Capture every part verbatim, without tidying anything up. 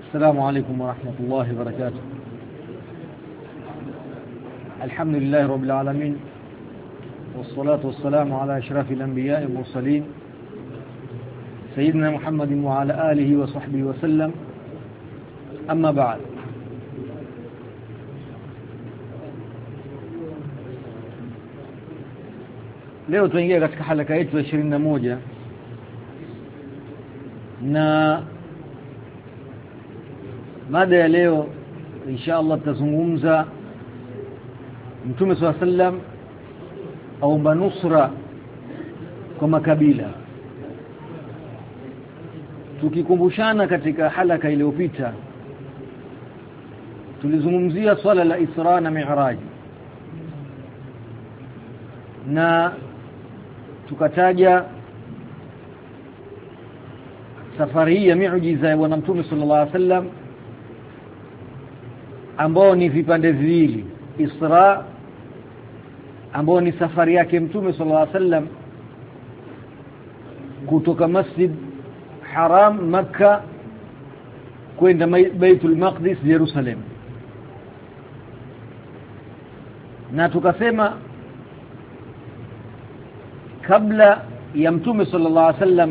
السلام عليكم ورحمة الله وبركاته. الحمد لله رب العالمين، والصلاة والسلام على أشرف الأنبياء والمرسلين سيدنا محمد وعلى آله وصحبه وسلم. أما بعد، leo tuingia katika halaka yetu ya ishirini na moja na mada ya leo insha Allah tutazungumza Mtume swalla sallam au manusra kwa makabila. Tukikumbushana katika halaka iliyopita tulizungumzia swala la Isra na Mi'raj, na tukataja safari ya miujiza ya Bwana Mtume sallallahu alaihi wasallam ambao ni vipande viwili. Isra ambao ni safari yake Mtume sallallahu alaihi wasallam kutoka Masjid Haram Makkah kwenda Baitul Maqdis Jerusalem, na tukasema kabla ya Mtume sallallahu alaihi wasallam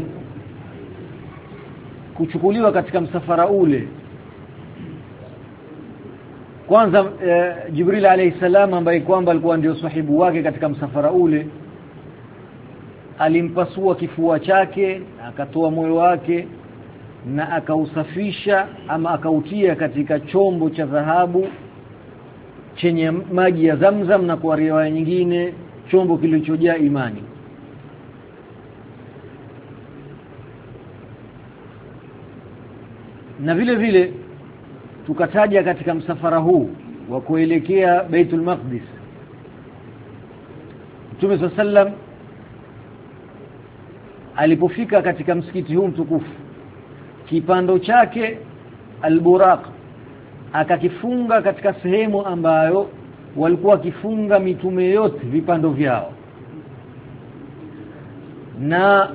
kuchukuliwa katika msafara ule, kwanza e, Jibril alayhi salam ambaye kwamba alikuwa ndio sahibu wake katika msafara ule, alimpasua kifua chake, akatoa moyo wake na akausafisha ama akautia katika chombo cha dhahabu chenye maji ya Zamzam, na kwa riwaya nyingine chombo kilichojaa imani. Na vile vile tukataja katika msafara huu wa kuelekea Baitul Maqdis, Mtume sallallahu alaihi wasallam alipofika katika msikiti huu mtukufu, kipando chake al-Buraq akakifunga katika sehemu ambayo walikuwa kifunga mitume yote vipando vyao, na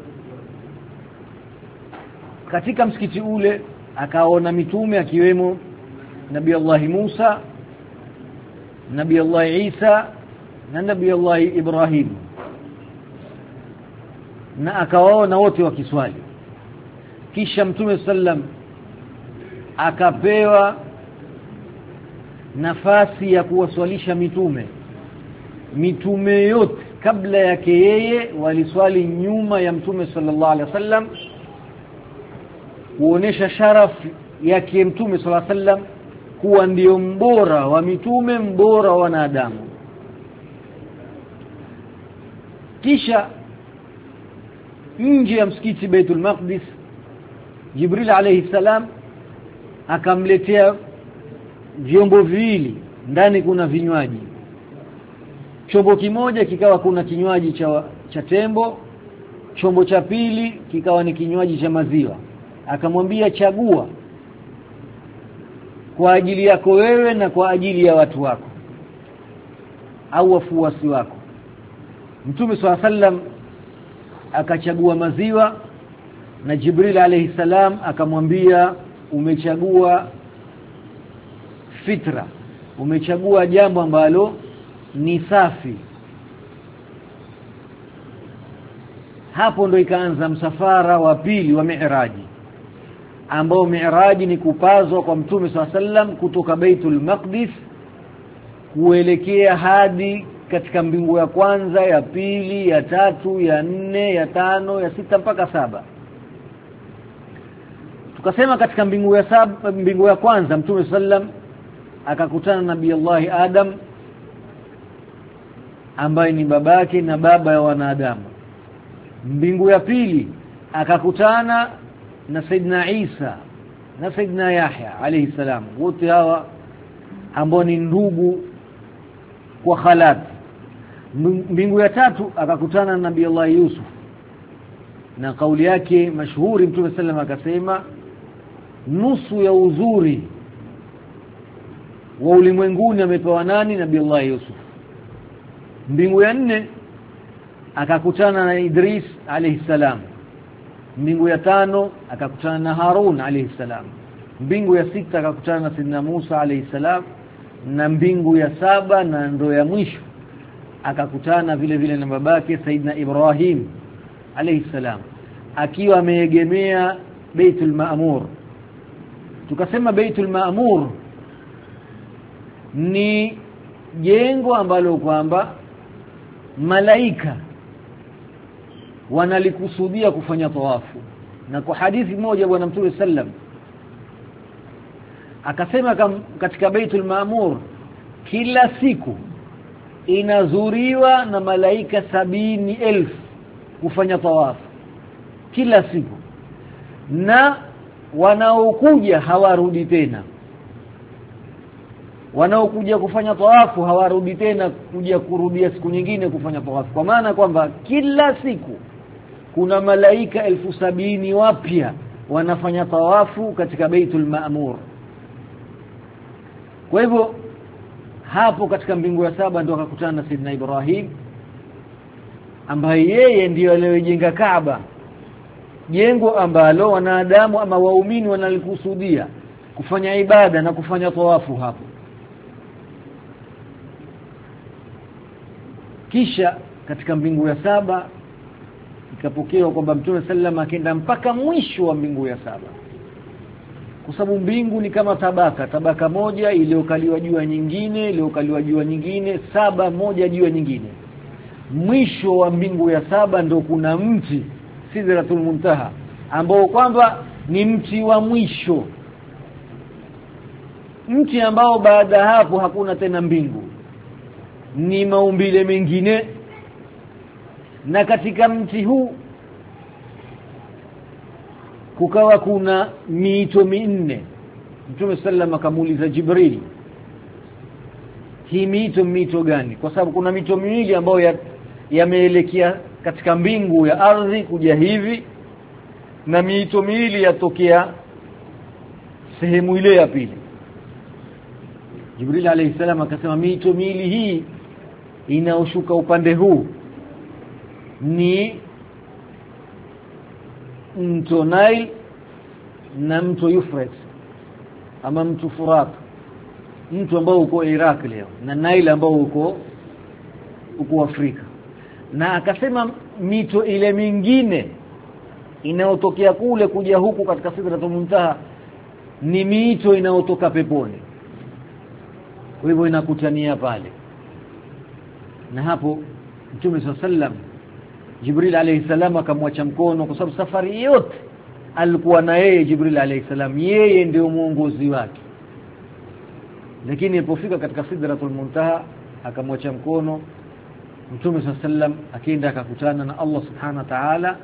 katika msikiti ule akaona mitume akiwemo Nabii Allah Musa, Nabii Allah Isa na Nabii Allah Ibrahim, na akawaona wote wakiswali. Kisha Mtume sallam akapewa nafasi ya kuwaswalisha mitume. Mitume yote kabla yake yeye waliswali nyuma ya Mtume sallallahu alaihi wasallam, kuonesha sharafu yake Mtume sallallahu alaihi wasallam kuwa ndio mbora wa mitume, mbora wa wanadamu. Kisha nje ya msikiti Baitul Maqdis, Jibril alayhi salam akamletea vyombo viwili, ndani kuna vinywaji. Chombo kimoja kikawa kuna kinywaji cha cha tembo, chombo cha pili kikawa ni kinywaji cha maziwa. Akamwambia, chagua kwa ajili yako wewe na kwa ajili ya watu wako au wafuasi wako. Mtume swalla sallam akachagua maziwa, na Jibril alayhi salam akamwambia, umechagua fitra, umechagua jambo ambalo ni safi. Hapo ndo ikaanza msafara wa pili wa Mi'raji, ambao Mi'raji ni kupazwa kwa Mtume swalla sallam kutoka Baitul Maqdis kuelekea hadi katika mbingu ya kwanza, ya pili, ya tatu, ya nne, ya tano, ya sita mpaka saba. Tukasema katika mbingu ya saba, mbingu ya kwanza Mtume sallam akakutana na Nabii Allah Adam ambaye ni babake na baba ya wanadamu. Mbingu ya pili akakutana na Saidina Isa na Saidina Yahya alayhi salam, wote hawa ambao ni ndugu kwa khalat. Mbingu ya tatu akakutana na Nabii Allah Yusuf, na kauli yake mashuhuri Mtume sallam akasema, nusu ya uzuri wa ulimwenguni amepewa nani? Nabii Allah Yusuf. Mbingu ya nne akakutana na Idris alayhi salam. Mbingu ya tano akakutana na Harun alayhi salam. mbingu ya sita akakutana na Saidina Musa alayhi salam, na mbingu ya saba na ndo ya mwisho akakutana vile vile na babake Saidina Ibrahim alayhi salam, akiwa ameegemea Baitul Maamur. Tukasema Baitul Maamur ni jengo ambalo kwamba malaika wanalikusudia kufanya tawafu. Na kwa hadithi moja bwana Mtume sallam akasema katika Baitul Maamur kila siku inazuriwa na malaika sabini elfu kufanya tawafu kila siku, na wanaokuja hawarudi tena. Wanaokuja kufanya tawafu hawarudi tena kuja kurudia siku nyingine kufanya tawafu, kwa maana kwamba kila siku kuna malaika elfu sabini wapya wanafanya tawafu katika Baitul Maamur. Kwa hivyo hapo katika mbingu ya saba ndio akakutana na Saidina Ibrahim, ambaye yeye ndiyo aliyejenga Kaaba, jengo ambalo wanadamu ama waumini wanalikusudia kufanya ibada na kufanya tawafu hapo. Kisha katika mbingu ya saba ikapokewa kwamba Mtume sallam akaenda mpaka mwisho wa mbingu ya saba, kwa sababu mbingu ni kama tabaka, tabaka moja iliyokaliwa juu ya nyingine, iliyokaliwa juu ya nyingine, saba moja juu ya nyingine. Mwisho wa mbingu ya saba ndio kuna mti Sidratul Muntaha, ambao kwamba ni mti wa mwisho, mti ambao baada hapo hakuna tena mbingu, ni maumbile mengine. Na katika mti huu kukawa kuna mito minne. Mtume sallam akamuuliza Jibril, hii mito mito gani? Kwa sababu kuna mito miwili ambayo yameelekea ya katika mbingu ya ardhi kuja hivi, na mito miwili yatokea sehemu ile ya pili. Jibril alayhi salam akasema mito miwili hii inaoshuka upande huu ni mto Nile na mto Euphrates ama mto Furat, mto ambao uko Iraq leo, na Nile ambao uko uko Afrika. Na akasema mito ile mingine inayotokea kule kuja huku katika Sidratul Muntaha ni mito inayotoka peponi. Kwa hivyo inakutania pale. Na hapo Mtume sallam Jibril alayhi salam akamwacha mkono, kwa sababu safari yote alikuwa na yeye Jibril alayhi salam, yeye ndio muongozi wake. Lakini alipofika katika Sidratul Muntaha akamwacha mkono. Mtume sallam akaenda akakutana na Allah subhanahu wa ta'ala,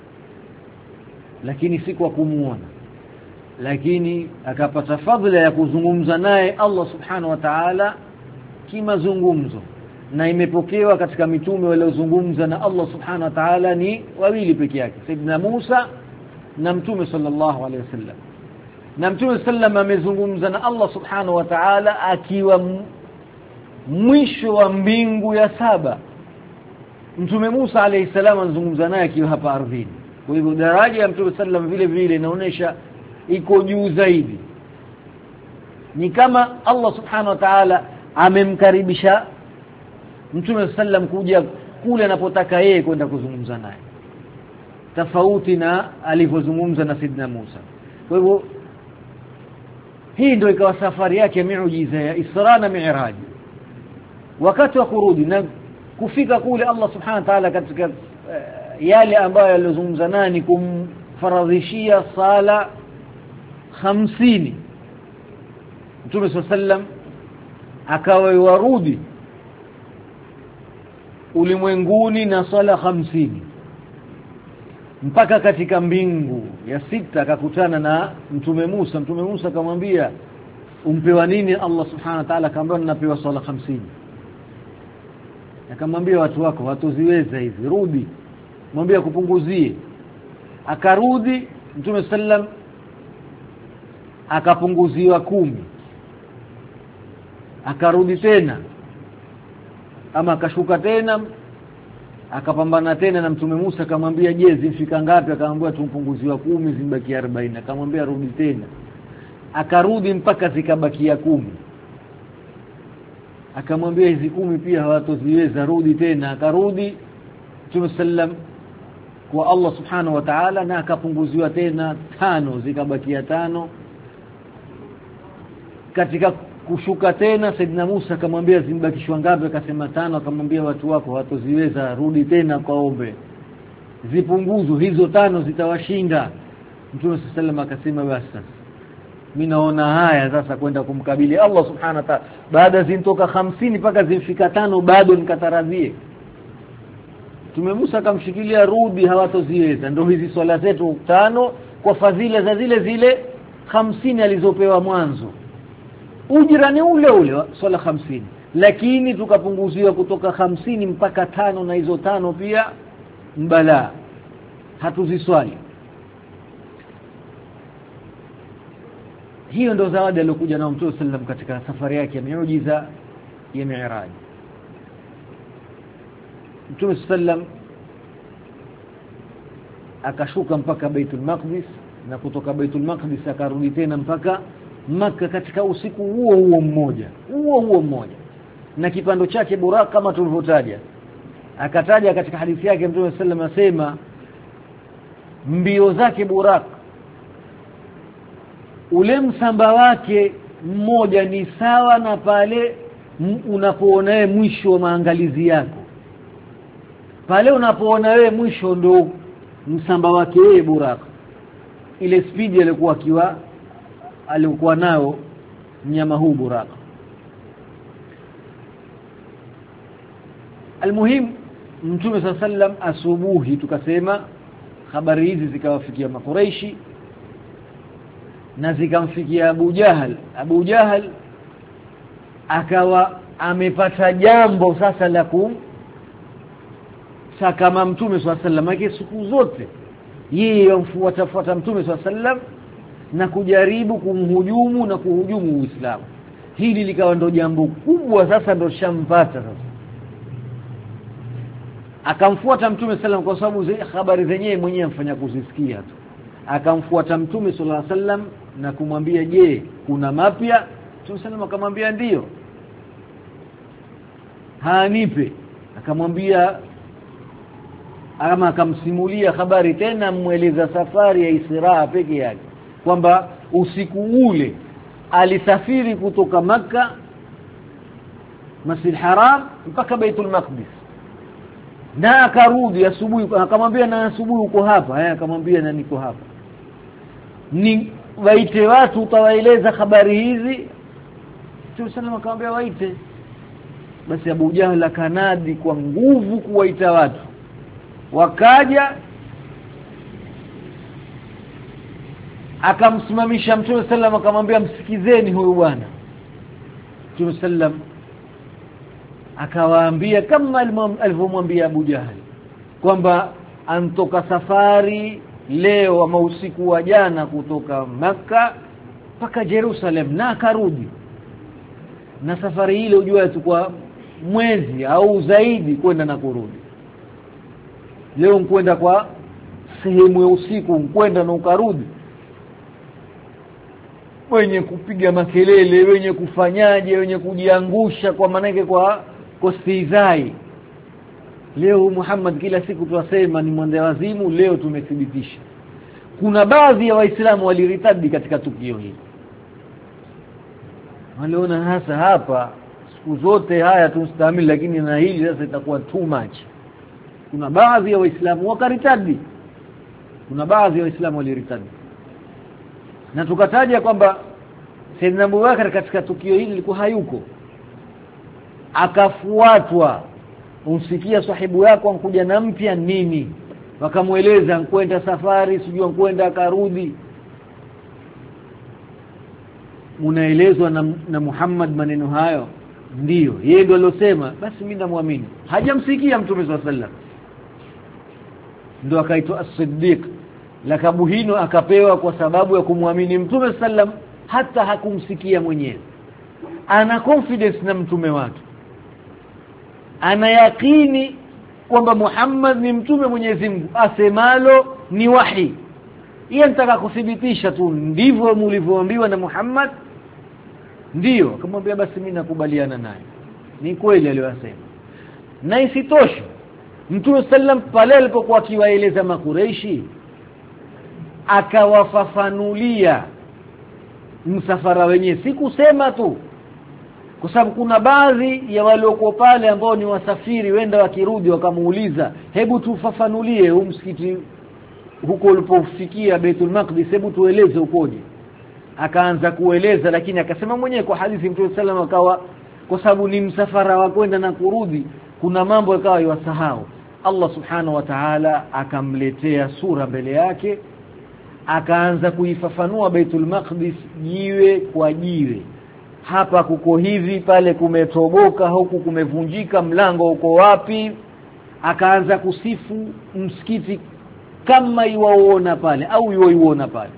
lakini si kwa kumuona, lakini akapata fadhila ya kuzungumza naye Allah subhanahu wa ta'ala kimazungumzo. Na imepokewa katika mitume waliozungumza na Allah subhanahu wa ta'ala ni wawili peke yake, Saidina Musa na Mtume sallallahu alaihi wasallam. Na Mtume sallam amezungumza na Allah subhanahu wa ta'ala akiwa mwisho wa mbingu ya saba. Mtume Musa alayhi salam anazungumza naye akiwa hapa ardhini. Kwa hivyo daraja ya Mtume sallam vile vile inaonyesha iko juu zaidi. Ni kama Allah subhanahu wa ta'ala amemkaribisha Mtume sallam kuja kule anapotaka yeye kwenda kuzungumza naye, tofauti na alivyozungumza na Sidna Musa. Kwa hivyo hii ndio ikawa safari yake miujiza ya Isra na Mi'raj. Wakati wa kurudi na kufika kule, Allah subhanahu wa ta'ala katika uh, yale ambayo alizungumza naye ni kumfaradhishia sala hamsini. Mtume sallam akawa warudi ulimwenguni na sala hamsini, mpaka katika mbingu ya sita akakutana na Mtume Musa. Mtume Musa akamwambia, umpewa nini Allah subhanahu wa ta'ala? Akamwambia, ninapewa sala hamsini. Akamwambia, watu wako watuziweza hizi, rudi mwambie kupunguzie. Akarudi Mtume sallam akapunguziwa kumi. Akarudi tena ama akashuka tena akapambana tena na Mtume Musa, akamwambia, je, zifika ngapi? Akamwambia, tumpunguziwa kumi, zibaki arobaini. Akamwambia, rudi tena. akarudi mpaka zikabakia kumi. Akamwambia hizi kumi pia hawatoziweza, rudi tena. Akarudi Mtume sallam kwa Allah subhanahu wa ta'ala, na akapunguziwa tena tano, zikabakia tano. Katika kushuka tena Saidina Musa akamwambia zimbakishwa ngapi? Akasema tano. Akamwambia watu wako hawatoziweza, rudi tena kaombe zipunguzwe, hizo tano zitawashinda. Mtume sallam akasema basi sasa mimi naona haya sasa kwenda kumkabili Allah subhanahu wa ta'ala, baada zintoka hamsini mpaka zifika tano bado nikataradhie. Mtume Musa akamshikilia, rudi, hawatoziweza. Ndio hizi swala zetu tano kwa fadhila za zile zile hamsini alizopewa mwanzo, ujira ni ule ule swala hamsini, lakini tukapunguziwa kutoka hamsini mpaka tano, na hizo tano pia mbala hatuziswali. Hiyo ndo zawadi aliyokuja na Mtume sallam katika safari yake ya miujiza ya Mi'raj. Mtume sallam akashuka mpaka Baitul Maqdis, na kutoka Baitul Maqdis akarudi tena mpaka Makka katika usiku huo huo mmoja huo huo mmoja, na kipando chake Buraq kama tulivyotaja. Akataja katika hadithi yake Mtume sallam asema mbio zake Buraq, ule msamba wake mmoja ni sawa na pale unapoona wewe mwisho wa maangalizi yako. Pale unapoona wewe mwisho ndo msamba wake yeye Buraq. Ile speed alikuwa akiwa alikuwa nao mnyama huu Buraq. Almuhim Mtume sallam asubuhi, tukasema habari hizi zikawafikia Makuraishi na zikamfikia Abu Jahal. Abu Jahal akawa amepata jambo sasa la kum kama Mtume swalla sallam, yake siku zote yeye yamfuata fuata Mtume swalla sallam na kujaribu kumhujumu na kuhujumu Uislamu. Hili likawa ndo jambo kubwa sasa, ndo shampata sasa. Akamfuata Mtume sallam kwa sababu habari zenyewe mwenyewe amfanya kuzisikia tu. Akamfuata Mtume sallallahu alaihi wasallam na kumwambia, je, kuna mapya? Mtume sallam akamwambia ndio. Hanipe. Akamwambia ama akamsimulia habari tena, mueleza safari ya Isra peke yake, kwamba usiku ule alisafiri kutoka Makka Masjid Haram mpaka Baitul Maqdis, na akarudi asubuhi. Akamwambia na asubuhi uko hapa? Eh, akamwambia na niko hapa. Ni waite watu utawaeleza habari hizi? Mtume sallallahu akamwambia waite. Basi Abu Jahl akanadi kwa nguvu kuwaita watu, wakaja. Akamsimamisha Mtume sallam akamwambia msikizeni huyu bwana. Mtume sallam akawaambia kama alivyomwambia Abu Jahl kwamba antoka safari leo ama usiku wa jana kutoka Makka mpaka Jerusalem na akarudi, na safari ile ujua tukua mwezi au zaidi kwenda na kurudi. Leo mkwenda kwa sehemu ya usiku, mkwenda na ukarudi, wenye kupiga makelele, wenye kufanyaje, wenye kujiangusha kwa manake kwa kostizai. Leo Muhammad kila siku tuwasema ni mwende wazimu, leo tumethibitisha. Kuna baadhi ya Waislamu waliritadi katika tukio hili. Waliona hasa hapa siku zote haya tunastahimili, lakini na hili sasa itakuwa too much. Kuna baadhi ya Waislamu wakaritadi. Kuna baadhi ya Waislamu waliritadi. Na tukataja kwamba Sayyidina Abu Bakar katika tukio hili alikuwa hayuko. Akafuatwa, umsikia sahibu yako ankuja na mpya nini? Wakamueleza kwenda safari, sijui kwenda akarudi. Munaelezwa na, na Muhammad maneno hayo? Ndiyo, yeye ndo alosema. Basi mimi namuamini. Hajamsikia Mtume sallallahu alaihi wasallam. Ndio akaitwa As-Siddiq. Lakabu hino akapewa kwa sababu ya kumwamini Mtume sallam, hata hakumsikia mwenyewe. Ana confidence na mtume wake, ana yakini kwamba Muhammad ni mtume Mwenyezi Mungu, asemalo ni wahi. yeye anataka kuthibitisha tu ndivyo mlivyoambiwa na Muhammad. Ndio, akamwambia basi mimi nakubaliana naye, ni kweli aliyosema. Na isitoshe Mtume sallam pale alipokuwa akiwaeleza makureishi akawafafanulia msafara wenyewe, si kusema tu, kwa sababu kuna baadhi ya waliokuwa pale ambao ni wasafiri wenda wakirudi wakamuuliza, hebu tufafanulie huu msikiti huko ulipofikia Baitul Maqdis, hebu tueleze ukoje. Akaanza kueleza, lakini akasema mwenyewe kwa hadithi Mtume sallam akawa, kwa sababu ni msafara wa kwenda na kurudi, kuna mambo yakawa yasahau. Allah subhanahu wa ta'ala akamletea sura mbele yake, akaanza kuifafanua Baitul Maqdis jiwe kwa jiwe. Hapa kuko hivi, pale kumetoboka, huku kumevunjika, mlango uko wapi. Akaanza kusifu msikiti kama iwaona pale au iwaona pale,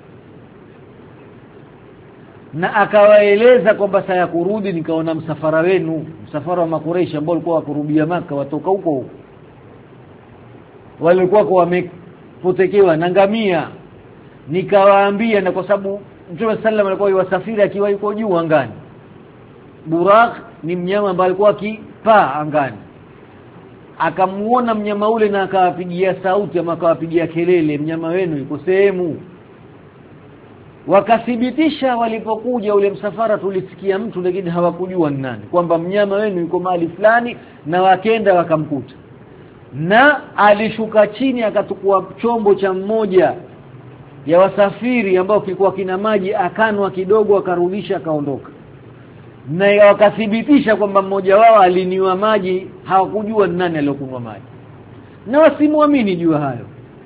na akawaeleza kwamba saya kurudi nikaona msafara wenu, msafara wa Makureishi ambao walikuwa wakurubia Maka, watoka huko huko, walikuwa kwa wamepotekewa na ngamia. Nikawaambia, na kwa sababu Mtume sallam alikuwa yuwasafiri akiwa yuko juu angani. Burak ni mnyama ambaye alikuwa akipaa angani. Akamuona mnyama ule na akawapigia sauti ama akawapigia kelele, mnyama wenu yuko sehemu. Wakathibitisha walipokuja ule msafara, tulisikia mtu lakini hawakujua ni nani, kwamba mnyama wenu yuko mahali fulani, na wakenda wakamkuta. Na alishuka chini akatukua chombo cha mmoja ya wasafiri ambao kilikuwa kina maji, akanwa kidogo akarudisha akaondoka. Na wakathibitisha kwamba mmoja wao aliniwa maji, hawakujua ni nani aliyokunywa maji, na wasimuamini jua hayo.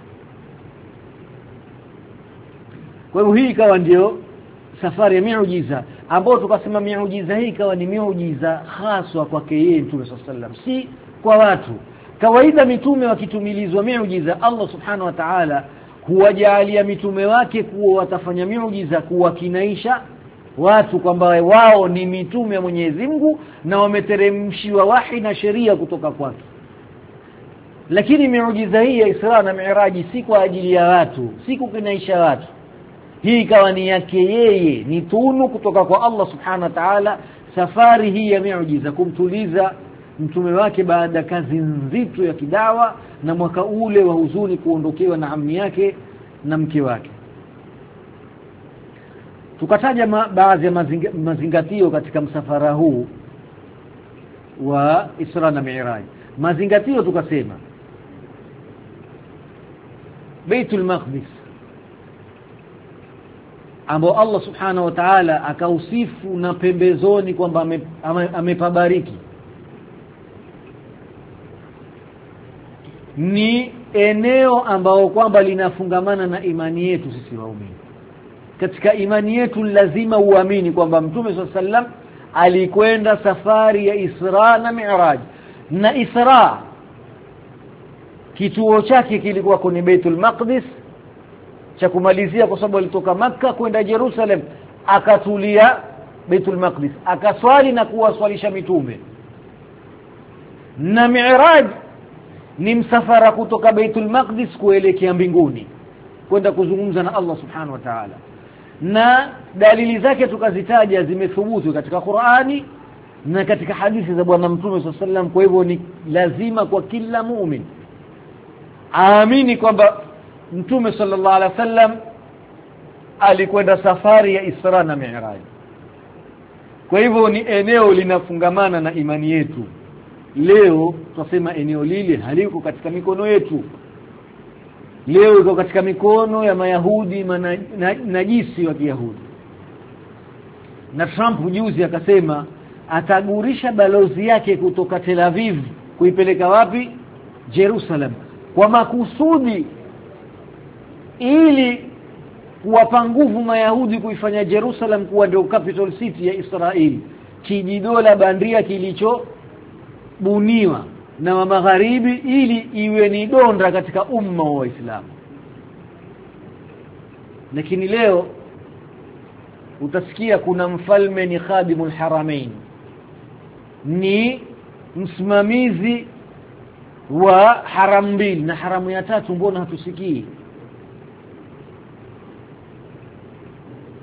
Kwa hivyo hii ikawa ndio safari ya miujiza, ambao tukasema miujiza hii ikawa ni miujiza haswa kwake yeye Mtume sallam, si kwa watu. Kawaida mitume wakitumilizwa miujiza, Allah subhanahu wa ta'ala huwajalia mitume wake kuwa watafanya miujiza kuwakinaisha watu kwamba wao ni mitume wa Mwenyezi Mungu na wameteremshiwa wahi na sheria kutoka kwake. Lakini miujiza hii ya Isra na Mi'raj si kwa ajili ya watu, si kukinaisha watu. Hii ikawa ni yake yeye, ni tunu kutoka kwa Allah subhanahu wa ta'ala. Safari hii ya miujiza kumtuliza mtume wake baada kazi nzito ya kidawa na mwaka ule wa huzuni kuondokewa na ammi yake na mke wake. Tukataja ma, baadhi ya mazinga, mazingatio katika msafara huu wa Isra na Mi'raj. Mazingatio tukasema Baitul Maqdis ambao Allah subhanahu wa ta'ala akausifu na pembezoni kwamba amepabariki, ni eneo ambao kwamba linafungamana na imani yetu sisi waumini. Katika imani yetu lazima uamini kwamba Mtume sallam alikwenda safari ya Isra na Mi'raj. Na Isra kituo chake kilikuwa kwenye Baitul Maqdis cha kumalizia, kwa sababu alitoka Makka kwenda Jerusalem, akatulia Baitul Maqdis, akaswali na kuwaswalisha mitume. Na Mi'raj ni msafara kutoka Baitul Maqdis kuelekea mbinguni kwenda kuzungumza na Allah subhanahu wa ta'ala. Na dalili zake tukazitaja, zimethubutu katika Qur'ani na katika hadithi za Bwana Mtume sallallahu alaihi wasallam. Kwa hivyo ni lazima kwa kila muumini aamini kwamba Mtume sallallahu alaihi wasallam alikwenda safari ya Isra na Mi'raj. Kwa hivyo ni eneo linafungamana na imani yetu. Leo tunasema eneo lile haliko katika mikono yetu. Leo iko katika mikono ya Mayahudi mana, na, najisi wa Kiyahudi. Na Trump juzi akasema atagurisha balozi yake kutoka Tel Aviv kuipeleka wapi? Jerusalem, kwa makusudi ili kuwapa nguvu Mayahudi kuifanya Jerusalem kuwa ndio capital city ya Israeli, kijidola bandia kilicho buniwa na magharibi ili iwe ni donda katika umma wa Uislamu. Lakini leo utasikia kuna mfalme ni khadimul haramain, ni msimamizi wa haram mbili, na haramu ya tatu mbona hatusikii?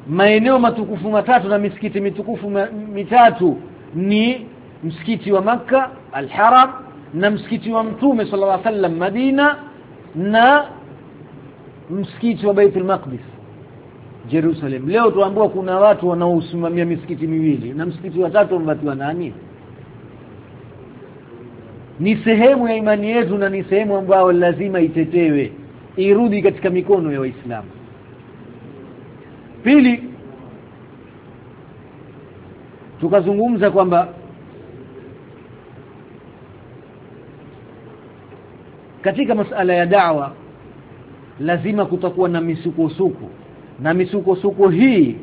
maeneo matukufu matatu na misikiti mitukufu mitatu ni msikiti wa Makka al-Haram na msikiti wa Mtume sallallahu alaihi wasallam Madina na msikiti wa Baitul Maqdis Jerusalem. Leo tuambiwa kuna watu wanaosimamia misikiti miwili na msikiti wa tatu mbatiwa nani? Ni sehemu ya imani yetu na ni sehemu ambayo lazima itetewe, irudi katika mikono ya Waislamu. Pili, tukazungumza kwamba katika masala ya da'wa lazima kutakuwa na misukosuko, na misukosuko hii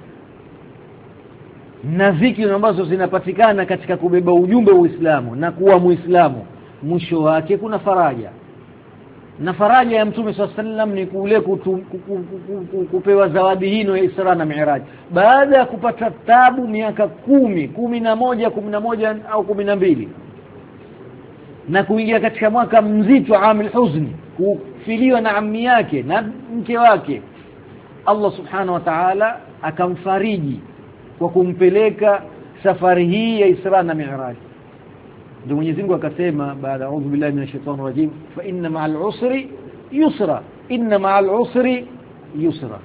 na ziki ambazo zinapatikana katika kubeba ujumbe wa Uislamu na kuwa Muislamu, mwisho wake kuna faraja. Na faraja ya Mtume swalla sallam ni kule kutu, kupewa zawadi hino ya Isra na Mi'raj baada ya kupata tabu miaka kumi, kumi na moja, kumi na moja au kumi na mbili, na kuingia katika mwaka mzito amil huzni, kufiliwa na ammi yake na mke wake. Allah subhanahu wa ta'ala akamfariji kwa kumpeleka safari hii ya Isra na Mi'raj. Ndio Mwenyezi Mungu akasema baada a'udhu billahi minash shaitani rajim, fa inna ma'al usri yusra, inna ma'al usri yusra.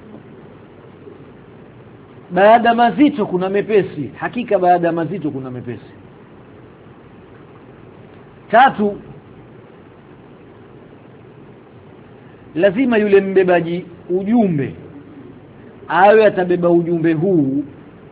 Baada mazito kuna mepesi, hakika baada mazito kuna mepesi. Tatu, lazima yule mbebaji ujumbe awe atabeba ujumbe huu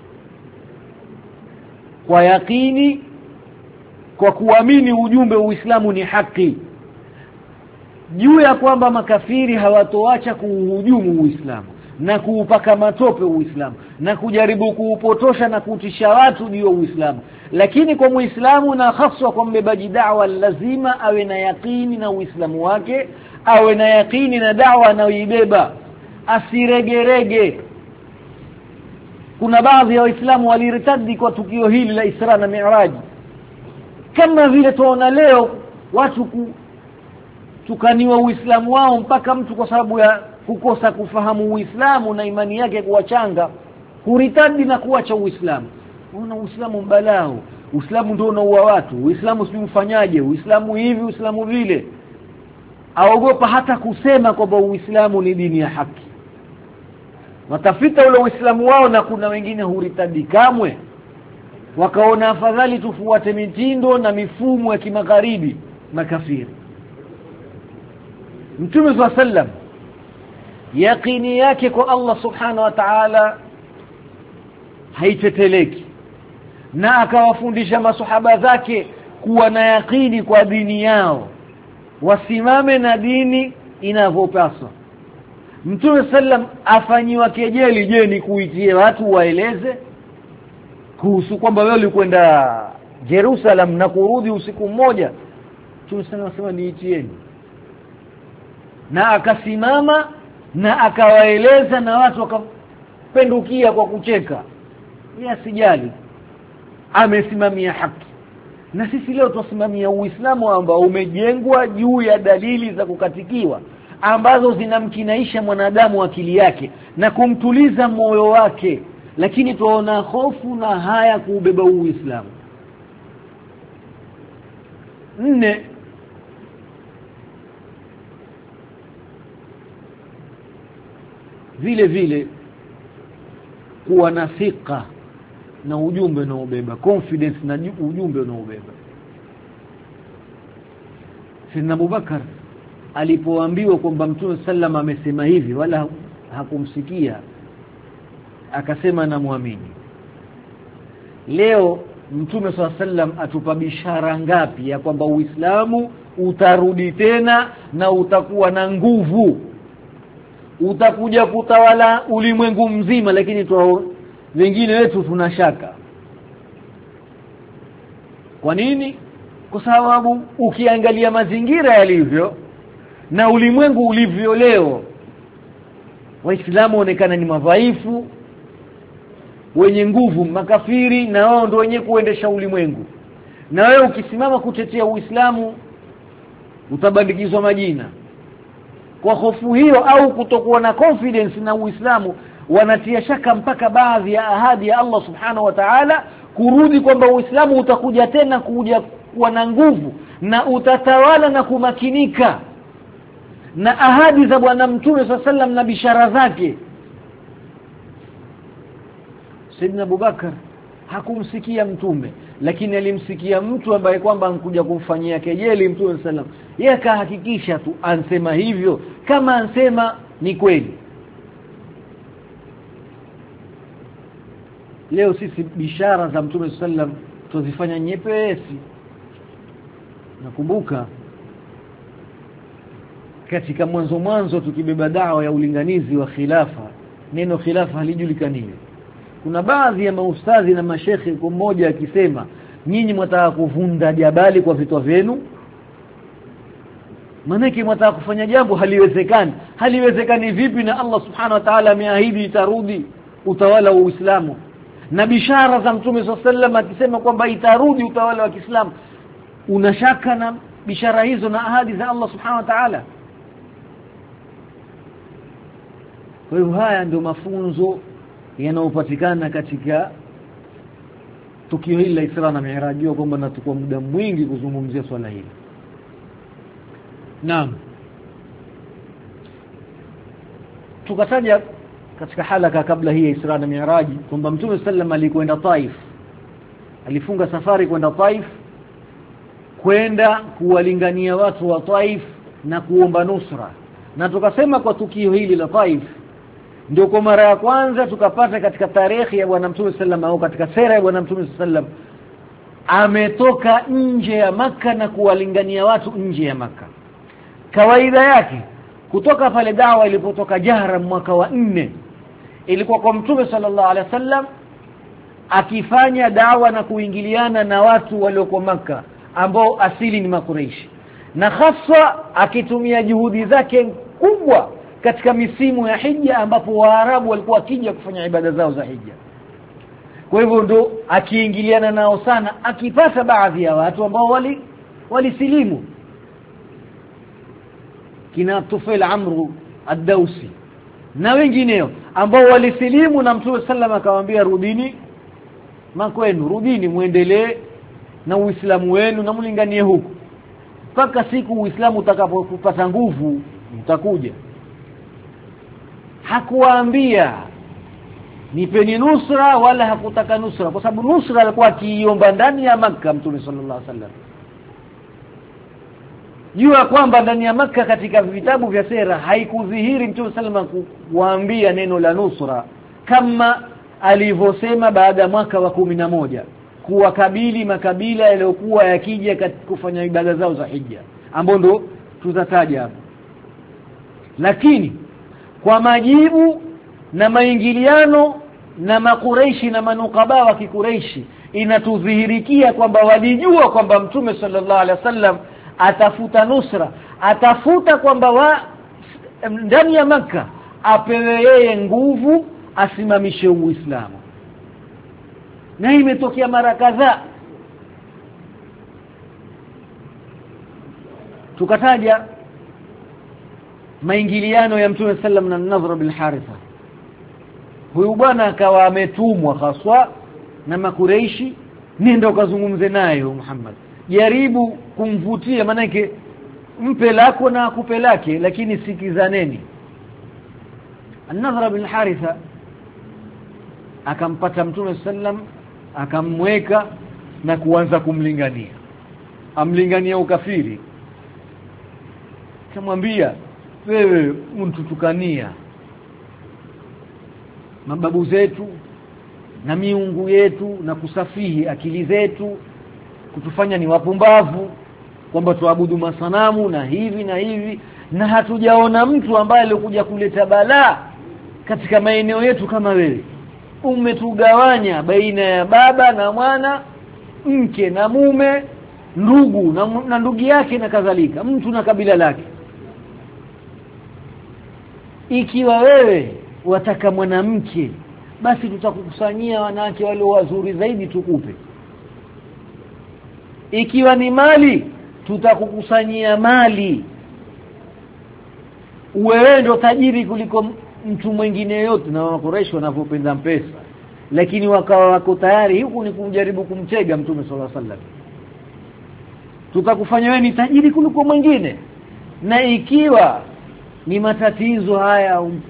kwa yakini, kwa kuamini ujumbe wa Uislamu ni haki, juu ya kwamba makafiri hawatoacha kuuhujumu Uislamu na kuupaka matope Uislamu na kujaribu kuupotosha na kutisha watu juu ya Uislamu. Lakini kwa Muislamu na haswa kwa mbebaji da'wa lazima awe na yakini na Uislamu wake, awe na yakini na da'wa anayoibeba, asiregerege. Kuna baadhi ya Waislamu waliritadi kwa tukio hili la Isra na Mi'raj, kama vile tuona leo watu tukaniwa Uislamu wao mpaka mtu kwa sababu ya kukosa kufahamu Uislamu na imani yake kuwachanga huritadi na kuacha Uislamu. Una Uislamu mbalao, Uislamu ndio unaua watu, Uislamu sijui mfanyaje, Uislamu hivi, Uislamu vile. Aogopa hata kusema kwamba Uislamu ni dini ya haki. Watafita ule Uislamu wao, na kuna wengine huritadi kamwe, wakaona afadhali tufuate mitindo na mifumo ya kimagharibi makafiri. Mtume swalla sallam yaqini yake kwa Allah subhanahu wa ta'ala haiteteleki, na akawafundisha masahaba zake kuwa na yaqini kwa dini yao, wasimame na dini inavyopaswa. Mtume sallam afanyiwa kejeli, je ni kuitie watu waeleze kuhusu kwamba wewe ulikwenda Jerusalem na kurudi usiku mmoja? Mtume sallam anasema niitieni, na akasimama na akawaeleza na watu wakapendukia kwa kucheka. Yeye asijali, amesimamia haki. Na sisi leo tusimamia Uislamu ambao umejengwa juu ya dalili za kukatikiwa ambazo zinamkinaisha mwanadamu akili yake na kumtuliza moyo wake, lakini tuona hofu na haya kuubeba Uislamu. Nne, vile vile kuwa na thika na ujumbe unaobeba, confidence na ujumbe unaobeba. Sayyidina Abubakar alipoambiwa kwamba Mtume sallam amesema hivi wala hakumsikia, akasema na muamini. Leo Mtume sallam atupa bishara ngapi ya kwamba Uislamu utarudi tena na utakuwa na nguvu, utakuja kutawala ulimwengu mzima, lakini tu wengine wetu tunashaka. Kwa nini? Kwa sababu ukiangalia mazingira yalivyo na ulimwengu ulivyo leo, Waislamu waonekana ni madhaifu, wenye nguvu makafiri, na wao ndio wenye kuendesha ulimwengu. Na wewe ukisimama kutetea Uislamu utabandikizwa majina. Kwa hofu hiyo au kutokuwa na confidence na Uislamu, wanatia shaka mpaka baadhi ya ahadi ya Allah subhanahu wa ta'ala kurudi kwamba Uislamu utakuja tena kuja kuwa na nguvu na utatawala na kumakinika na ahadi za bwana Mtume sallallahu alaihi wasallam na bishara zake. Saidina Abubakar hakumsikia Mtume, lakini alimsikia mtu ambaye kwamba ankuja kumfanyia kejeli Mtume sallallahu alaihi wasallam. Yeye akahakikisha tu ansema hivyo, kama ansema ni kweli. Leo sisi bishara za Mtume sallallahu alaihi wasallam tuzifanya nyepesi. Nakumbuka katika mwanzo mwanzo tukibeba dawa ya ulinganizi wa khilafa, neno khilafa halijulikani. Kuna baadhi ya maustadhi na mashekhi mmoja akisema nyinyi mtaka kuvunda jabali kwa vitu vyenu, manake mtaka kufanya jambo haliwezekani. Haliwezekani vipi na Allah subhanahu wa ta'ala ameahidi itarudi utawala wa Uislamu, na bishara za Mtume sallallahu alaihi wasallam akisema kwamba itarudi utawala wa Kiislamu? Unashaka na bishara hizo na ahadi za Allah subhanahu wa ta'ala? Kwa hiyo haya ndio mafunzo yanayopatikana katika tukio hili la Isra na Mi'raj, kwamba natukua muda mwingi kuzungumzia swala hili. Naam, tukataja katika halaka kabla hii ya Isra na Mi'raj kwamba Mtume sallam alikwenda Taif, alifunga safari kwenda Taif kwenda kuwalingania watu wa Taif na kuomba nusra. Na tukasema kwa tukio hili la Taif ndio kwa mara ya kwanza tukapata katika tarehe ya bwana Mtume sallam au katika sera ya bwana Mtume sallam ametoka nje ya maka na kuwalingania watu nje ya maka. Kawaida yake kutoka pale dawa ilipotoka Jahra mwaka wa nne, ilikuwa kwa Mtume sallallahu alaihi wasallam akifanya dawa na kuingiliana na watu walioko maka ambao asili ni Makuraishi, na hasa akitumia juhudi zake kubwa katika misimu ya hija ambapo Waarabu walikuwa wakija kufanya ibada zao za hija. Kwa hivyo ndo akiingiliana nao sana, akipata baadhi ya watu ambao wali walisilimu, kina Tufail Amru ad-Dawsi na wengineo ambao walisilimu, na Mtume sallam akawaambia rudini makwenu, rudini muendelee na Uislamu wenu na mlinganie huku mpaka siku Uislamu utakapopata nguvu mtakuja. Hakuwaambia nipeni nusra wala hakutaka nusra, kwa sababu nusra alikuwa akiomba ndani ya Makka Mtume sallallahu alaihi wasallam. Jua kwamba ndani ya Makka katika vitabu vya sera haikudhihiri Mtume sallallahu alaihi wasallam kuambia neno la nusra kama alivyosema baada mwaka wa kumi na moja kuwakabili makabila yaliyokuwa yakija kufanya ibada zao za hija, ambao ndo tutataja hapo. Lakini kwa majibu na maingiliano na Makureishi na manukaba wa Kikureishi, inatudhihirikia kwamba walijua kwamba Mtume sallallahu alaihi wasallam atafuta nusra, atafuta kwamba wa ndani ya Makka apewe yeye nguvu asimamishe Uislamu. Na imetokea mara kadhaa. Tukataja maingiliano ya Mtume sallam na Nadhr bin Haritha. Huyu bwana akawa ametumwa haswa na Makureishi, nenda ukazungumze naye Muhammad, jaribu kumvutia, manake mpe lako na akupe lake, lakini sikizaneni. Nadhr bin Haritha akampata Mtume sallam, akamweka na kuanza kumlingania, amlingania ukafiri. Kamwambia, wewe untutukania mababu zetu na miungu yetu na kusafihi akili zetu, kutufanya ni wapumbavu, kwamba tuabudu masanamu na hivi na hivi, na hatujaona mtu ambaye alikuja kuleta balaa katika maeneo yetu kama wewe. Umetugawanya baina ya baba na mwana, mke na mume, ndugu na, na ndugu yake na kadhalika, mtu na kabila lake. Ikiwa wewe wataka mwanamke, basi tutakukusanyia wanawake wale wazuri zaidi tukupe. Ikiwa ni mali, tutakukusanyia mali, wewe ndio tajiri kuliko mtu mwingine yote na Quraysh wanavyopenda pesa, lakini wakawa wako tayari huku ni kumjaribu kumtega Mtume sallallahu alaihi wasallam. Tutakufanya wewe ni tajiri kuliko mwingine, na ikiwa ni matatizo haya um,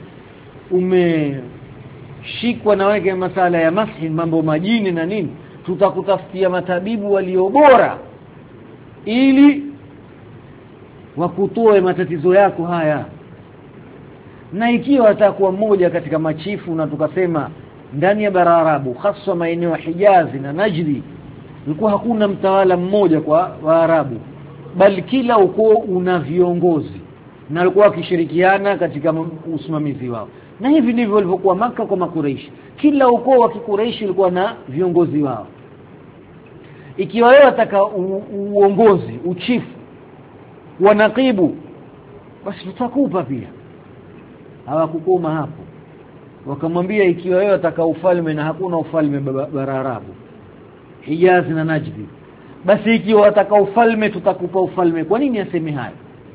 umeshikwa na weke masala ya mashi, mambo majini na nini, tutakutafutia matabibu walio bora ili wakutoe matatizo yako haya. Na ikiwa atakuwa mmoja katika machifu, na tukasema ndani ya bara Arabu hasa maeneo ya Hijazi na Najdi ilikuwa hakuna mtawala mmoja kwa Waarabu, bali kila ukoo una viongozi na walikuwa wakishirikiana katika usimamizi wao. Na hivi ndivyo walivyokuwa Maka kwa Makuraishi. Kila ukoo wa Kikuraishi ulikuwa na viongozi wao. Ikiwa wewe unataka uongozi, uchifu, wanakibu, basi tutakupa pia. Hawakukoma hapo. Wakamwambia ikiwa wewe unataka ufalme na hakuna ufalme bara Arabu, Hijazi na Najdi, basi ikiwa unataka ufalme tutakupa ufalme. Kwa nini aseme hayo?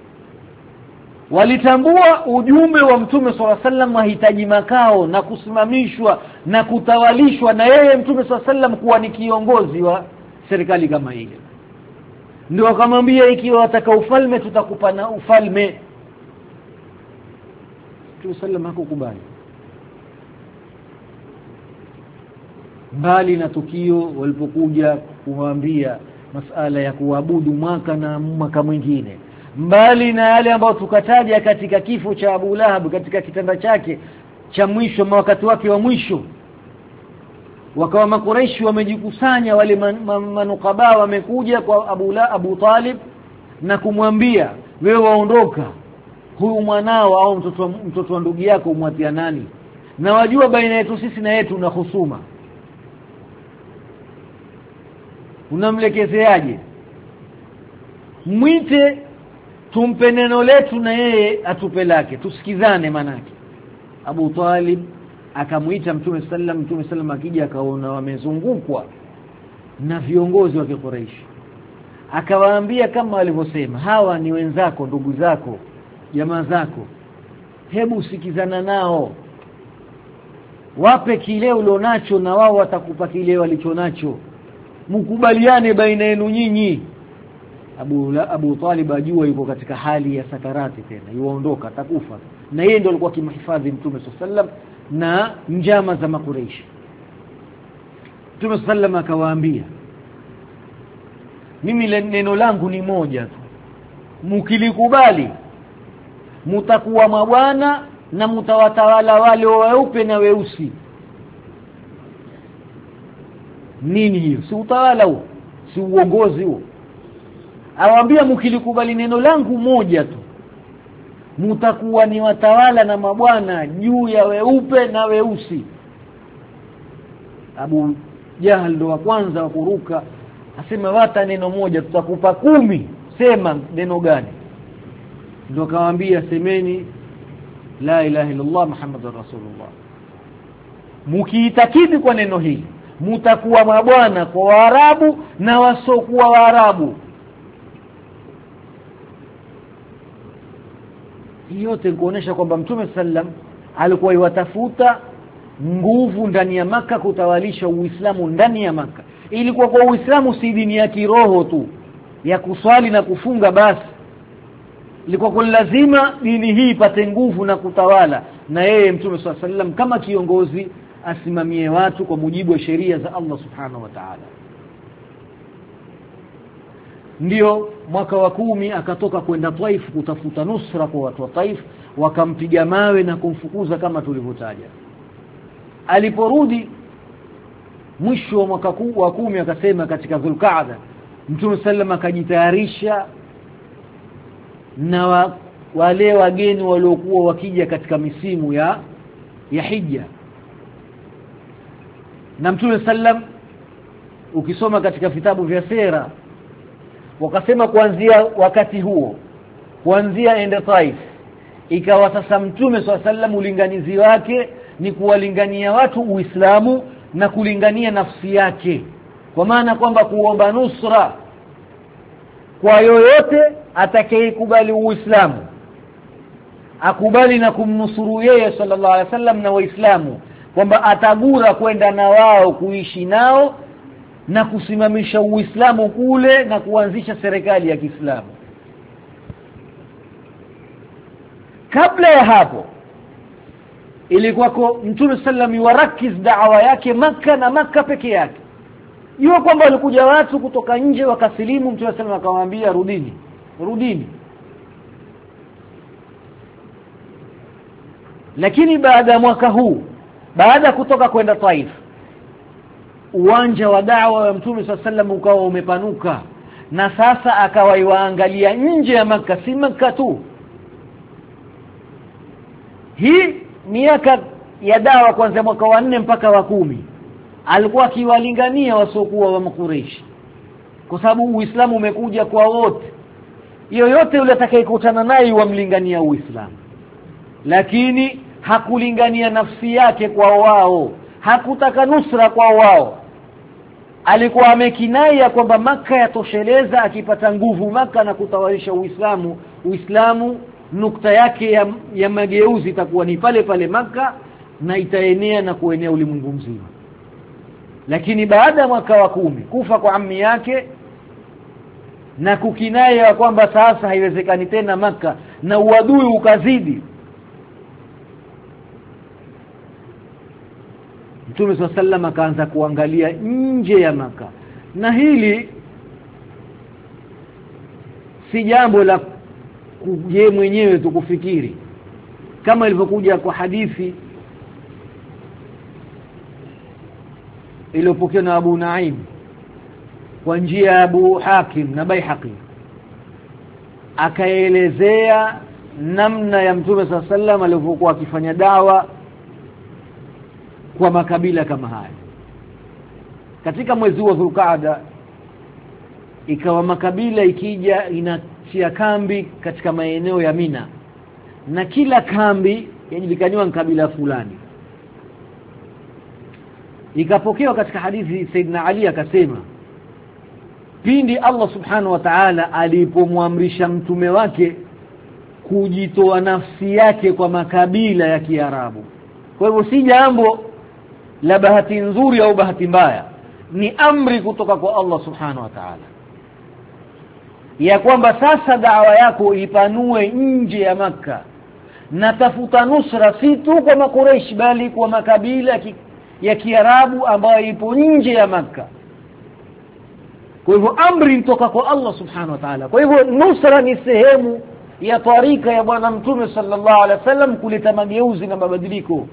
Walitambua ujumbe wa Mtume sallallahu alaihi wasallam, mahitaji makao na kusimamishwa na kutawalishwa na yeye Mtume sallallahu alaihi wasallam kuwa ni kiongozi wa serikali kama ile. Ndio akamwambia ikiwa wataka ufalme tutakupa na ufalme. Mtume sallam hakukubali. Mbali na tukio walipokuja kumwambia masala ya kuabudu mwaka na mwaka mwingine, mbali na yale ambayo tukataja katika kifo cha Abu Lahab, katika kitanda chake cha mwisho, wakati wake wa mwisho, wakawa Makuraishi wamejikusanya, wale man, man, manukaba wamekuja kwa Abu La, Abu Talib na kumwambia wewe waondoka, huyu mwanao au mtoto mtoto wa ndugu yako umwatia nani? Na wajua baina yetu sisi na yetu na husuma, unamlekezeaje? Mwite tumpe neno letu na yeye atupe lake, tusikizane manake. Abu Talib akamuita Mtume sallam. Mtume sallam akija akaona wamezungukwa na viongozi wa Quraysh, akawaambia kama walivyosema, hawa ni wenzako, ndugu zako, jamaa zako, hebu sikizana nao, wape kile ulionacho na wao watakupa kile walichonacho, mkubaliane baina yenu nyinyi. Abu la, Abu Talib ajua yuko katika hali ya sakarati, tena yuondoka atakufa, na yeye ndio alikuwa kimhifadhi Mtume sallam na njama za Makuraishi. Mtume sallam akawaambia, mimi neno langu ni moja tu, mkilikubali mtakuwa mabwana na mtawatawala wale weupe na weusi. Nini hiyo? Si utawala huo, si uongozi huo. Awaambia mkilikubali neno langu moja tu, mtakuwa ni watawala na mabwana juu ya weupe na weusi. Abu Jahal ndo wa kwanza wa kuruka, asema wata neno moja tutakupa kumi, sema neno gani? Ndio kawaambia semeni la ilaha illallah muhammadur rasulullah. Mkiitakidi kwa neno hili mtakuwa mabwana kwa Waarabu na wasokuwa Waarabu. Yote kuonesha kwamba Mtume sallam alikuwa iwatafuta nguvu ndani ya Maka kutawalisha Uislamu ndani ya Maka. Ilikuwa kwa Uislamu si dini ya kiroho tu ya kuswali na kufunga basi, ilikuwa kwa lazima dini hii ipate nguvu na kutawala, na yeye Mtume sallam kama kiongozi asimamie watu kwa mujibu wa sheria za Allah subhanahu wa ta'ala. Ndio mwaka wa kumi akatoka kwenda Taif kutafuta nusra kwa watu wa Taif, wakampiga mawe na kumfukuza kama tulivyotaja. Aliporudi mwisho wa mwaka wa kumi akasema katika Dhulqaada, Mtume sallam akajitayarisha na wa, wale wageni waliokuwa wakija katika misimu ya ya Hija. Na Mtume sallam ukisoma katika vitabu vya sera wakasema kuanzia wakati huo, kuanzia ende Taif, ikawa sasa Mtume sallam ulinganizi wake ni kuwalingania watu Uislamu na kulingania nafsi yake, kwa maana kwamba kuomba nusra kwa yoyote atakayekubali Uislamu, akubali na kumnusuru yeye sallallahu alaihi wasallam na waislamu, kwamba atagura kwenda na wao kuishi nao na kusimamisha Uislamu kule na kuanzisha serikali ya Kiislamu. Kabla ya hapo ilikuwa kwa Mtume sallam yuwarakiz da'wa yake Makka na Makka peke yake. Hiyo kwamba walikuja watu kutoka nje wakasilimu, Mtume sallam akamwambia rudini, rudini. Lakini baada ya mwaka huu, baada kutoka kwenda Taif, uwanja wa da'wa ya Mtume sallam ukawa umepanuka, na sasa akawa yuangalia nje ya Makka, si Makka tu. Hii miaka ya dawa kuanzia mwaka wa nne mpaka wa kumi alikuwa akiwalingania wasiokuwa wa Makureishi, kwa sababu Uislamu umekuja kwa wote. Yoyote yule atakayekutana naye wamlingania Uislamu, lakini hakulingania nafsi yake kwa wao, hakutaka nusra kwa wao. Alikuwa amekinai ya kwamba Makka yatosheleza, akipata nguvu Makka na kutawalisha Uislamu, Uislamu nukta yake ya, ya mageuzi itakuwa ni pale pale Makka na itaenea na kuenea ulimwengu mzima. Lakini baada ya mwaka wa kumi kufa kwa ammi yake na kukinai ya kwamba sasa haiwezekani tena Makka na uadui ukazidi, Mtume sallallahu alaihi wasallam akaanza kuangalia nje ya Makka. Na hili si jambo la yeye mwenyewe tu kufikiri, kama ilivyokuja kwa hadithi iliyopokewa na Abu Naim kwa njia ya Abu Hakim na Baihaqi, akaelezea namna ya Mtume sallallahu alaihi wasallam alivyokuwa akifanya dawa kwa makabila kama haya. Katika mwezi wa Dhulqaada ikawa makabila ikija inatia kambi katika maeneo ya Mina, na kila kambi yajulikaniwa kabila fulani. Ikapokewa katika hadithi Saidina Ali akasema, pindi Allah subhanahu wa ta'ala alipomwamrisha mtume wake kujitoa nafsi yake kwa makabila ya Kiarabu. Kwa hivyo si jambo la bahati nzuri au bahati mbaya, ni amri kutoka kwa Allah subhanahu wa ta'ala ya kwamba sasa da'wa yako ipanue nje ya Makka, na tafuta nusra si tu kwa Makureish bali kwa makabila ki, ya Kiarabu ambayo ipo nje ya Makka. Kwa hivyo amri kutoka kwa Allah subhanahu wa ta'ala. Kwa hivyo nusra ni sehemu ya tarika ya bwana Mtume sallallahu alaihi wasallam kuleta mageuzi na mabadiliko.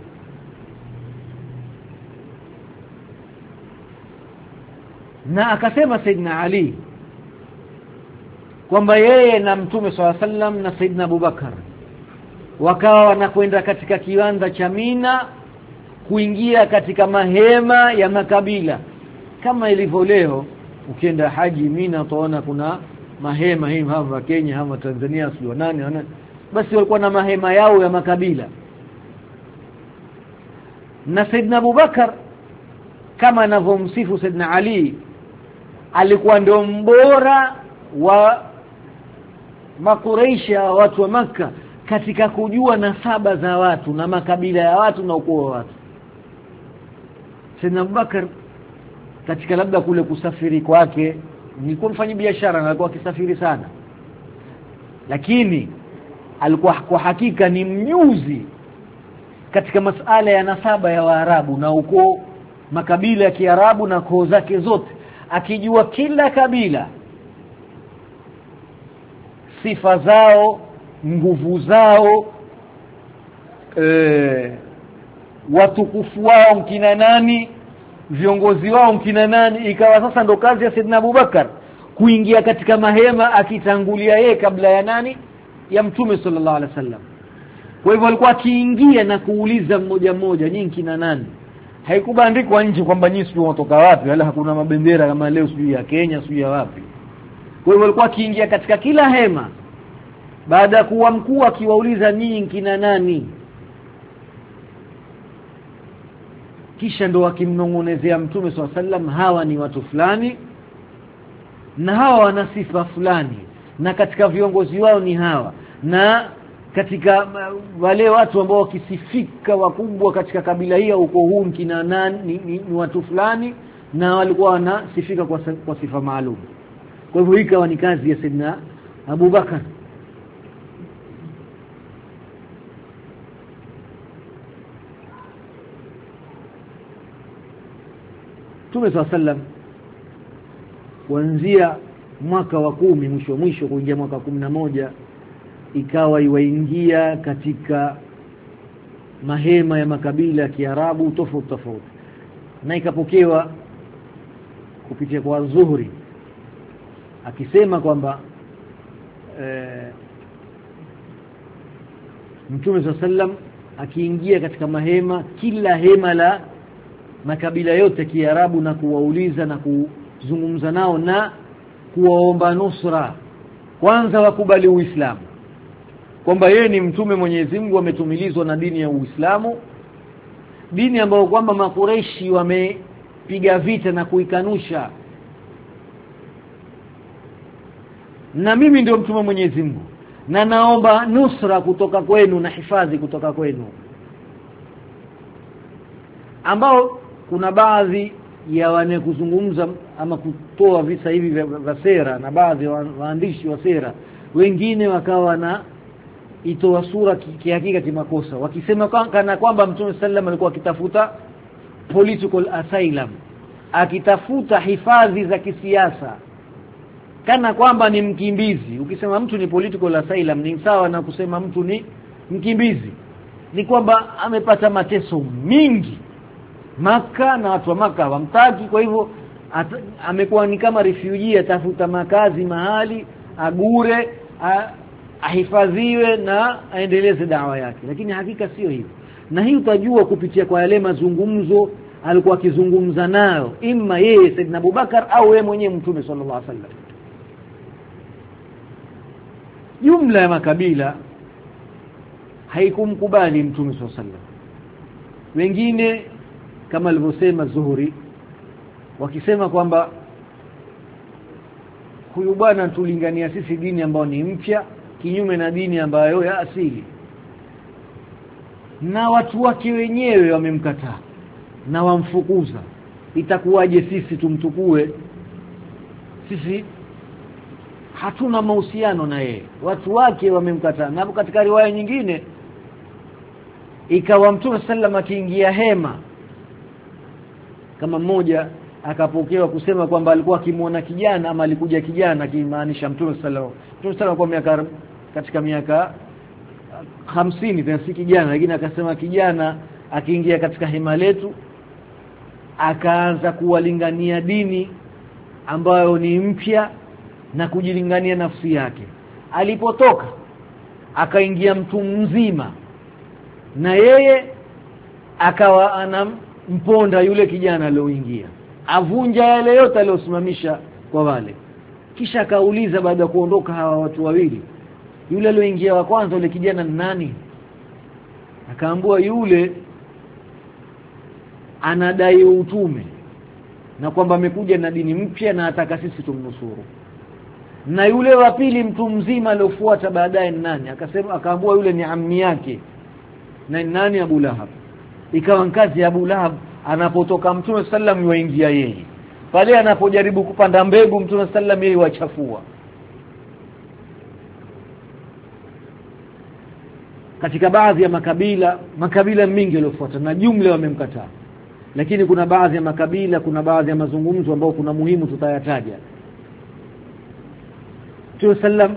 Na akasema Saidina Ali kwamba yeye na Mtume sallallahu alaihi wasallam na Saidina Abubakar wakawa wanakwenda katika kiwanda cha Mina kuingia katika mahema ya makabila, kama ilivyo leo ukienda haji Mina utaona kuna mahema hivi hapa Kenya, hapa Tanzania, sio nani wana, basi walikuwa na mahema yao ya makabila. Na Saidina Abubakar kama anavyomsifu Saidina Ali, alikuwa ndio mbora wa Makureisha, watu wa Makka, katika kujua nasaba za watu na makabila ya watu na ukoo wa watu. Saidina Abubakar katika labda kule kusafiri kwake, nilikuwa mfanya biashara na alikuwa akisafiri sana, lakini alikuwa kwa hakika ni mnyuzi katika masuala ya nasaba ya Waarabu na ukoo, makabila ya Kiarabu na koo zake zote, akijua kila kabila, sifa zao, nguvu zao, e, watukufu wao mkina nani, viongozi wao mkina nani. Ikawa sasa ndo kazi ya Saidina Abubakar kuingia katika mahema akitangulia yeye kabla ya nani, ya Mtume sallallahu alaihi wasallam. Kwa hivyo alikuwa akiingia na kuuliza mmoja mmoja, nyinyi kina nani? Haikubandikwa nje kwamba nyinyi sio watoka wapi, wala hakuna mabendera kama leo sio ya Kenya sio ya wapi. Kwa hivyo alikuwa akiingia katika kila hema, baada ya kuwa mkuu akiwauliza nyinyi kina nani, kisha ndo akimnongonezea Mtume swalla sallam, hawa ni watu fulani na hawa wana sifa fulani, na katika viongozi wao ni hawa, na katika wale watu ambao wakisifika wakubwa katika kabila hii au ukoo huu kina nani ni, ni, ni watu fulani na walikuwa wanasifika kwa, kwa sifa maalum. Kwa hivyo ikawa ni kazi ya Saidna Abu Bakar. Mtume swalla sallam kuanzia mwaka wa kumi mwisho mwisho kuingia mwaka wa kumi na moja ikawa iwaingia katika mahema ya makabila ya Kiarabu tofauti tofauti, na ikapokewa kupitia kwa Zuhri akisema kwamba e, Mtume swalla sallam akiingia katika mahema, kila hema la makabila yote Kiarabu, na kuwauliza na kuzungumza nao na kuwaomba nusra, kwanza wakubali Uislamu, kwamba yeye ni mtume Mwenyezi Mungu ametumilizwa na dini ya Uislamu, dini ambayo kwamba Makureishi wamepiga vita na kuikanusha, na mimi ndio mtume Mwenyezi Mungu na naomba nusra kutoka kwenu na hifadhi kutoka kwenu. Ambao kuna baadhi ya wane kuzungumza ama kutoa visa hivi vya sera, na baadhi ya waandishi wa sera wengine wakawa na itoa sura kihakika kimakosa, wakisema kana kwamba Mtume sallam alikuwa akitafuta political asylum, akitafuta hifadhi za kisiasa, kana kwamba ni mkimbizi. Ukisema mtu ni political asylum ni sawa na kusema mtu ni mkimbizi, ni kwamba amepata mateso mingi Maka na watu wa Maka wamtaki, kwa hivyo amekuwa ni kama refugee, atafuta makazi mahali agure, ahifadhiwe na aendeleze dawa yake. Lakini hakika sio hivyo, na hii utajua kupitia kwa yale mazungumzo alikuwa akizungumza nayo imma yeye Saidna Abubakar au yeye mwenyewe Mtume sallallahu alaihi wasallam. Jumla ya makabila haikumkubali Mtume sallallahu alaihi wasallam. Wengine kama alivyosema Zuhri wakisema kwamba huyu bwana tulingania sisi dini ambayo ni mpya kinyume na dini ambayo ya asili, na watu wake wenyewe wamemkataa na wamfukuza, itakuwaje sisi tumtukue? Sisi hatuna mahusiano na yeye, watu wake wamemkataa. Na katika riwaya nyingine ikawa Mtume sallam akiingia hema, kama mmoja akapokewa kusema kwamba alikuwa akimuona kijana ama alikuja kijana, akimaanisha Mtume sallallahu Mtume sallallahu kwa miaka katika miaka hamsini, tena si kijana, lakini akasema kijana akiingia katika hema letu akaanza kuwalingania dini ambayo ni mpya na kujilingania nafsi yake. Alipotoka akaingia mtu mzima, na yeye akawa anamponda yule kijana aliyoingia, avunja yale yote aliyosimamisha kwa wale. Kisha akauliza baada ya kuondoka hawa watu wawili, yule aliyoingia wa kwanza yule kijana ni nani? Akaambiwa yule anadai utume na kwamba amekuja na dini mpya na ataka sisi tumnusuru. Na yule wa pili mtu mzima aliyofuata baadaye ni nani? Akasema akaambiwa yule ni ammi yake. Na nani? Abu Lahab. Ikawa kazi ya Abu Lahab, anapotoka Mtume sallam yuingia yeye, pale anapojaribu kupanda mbegu Mtume sallam yeye wachafua. Katika baadhi ya makabila makabila mengi yaliyofuata na jumla wamemkataa, lakini kuna baadhi ya makabila, kuna baadhi ya mazungumzo ambao kuna muhimu tutayataja. Mtume sallam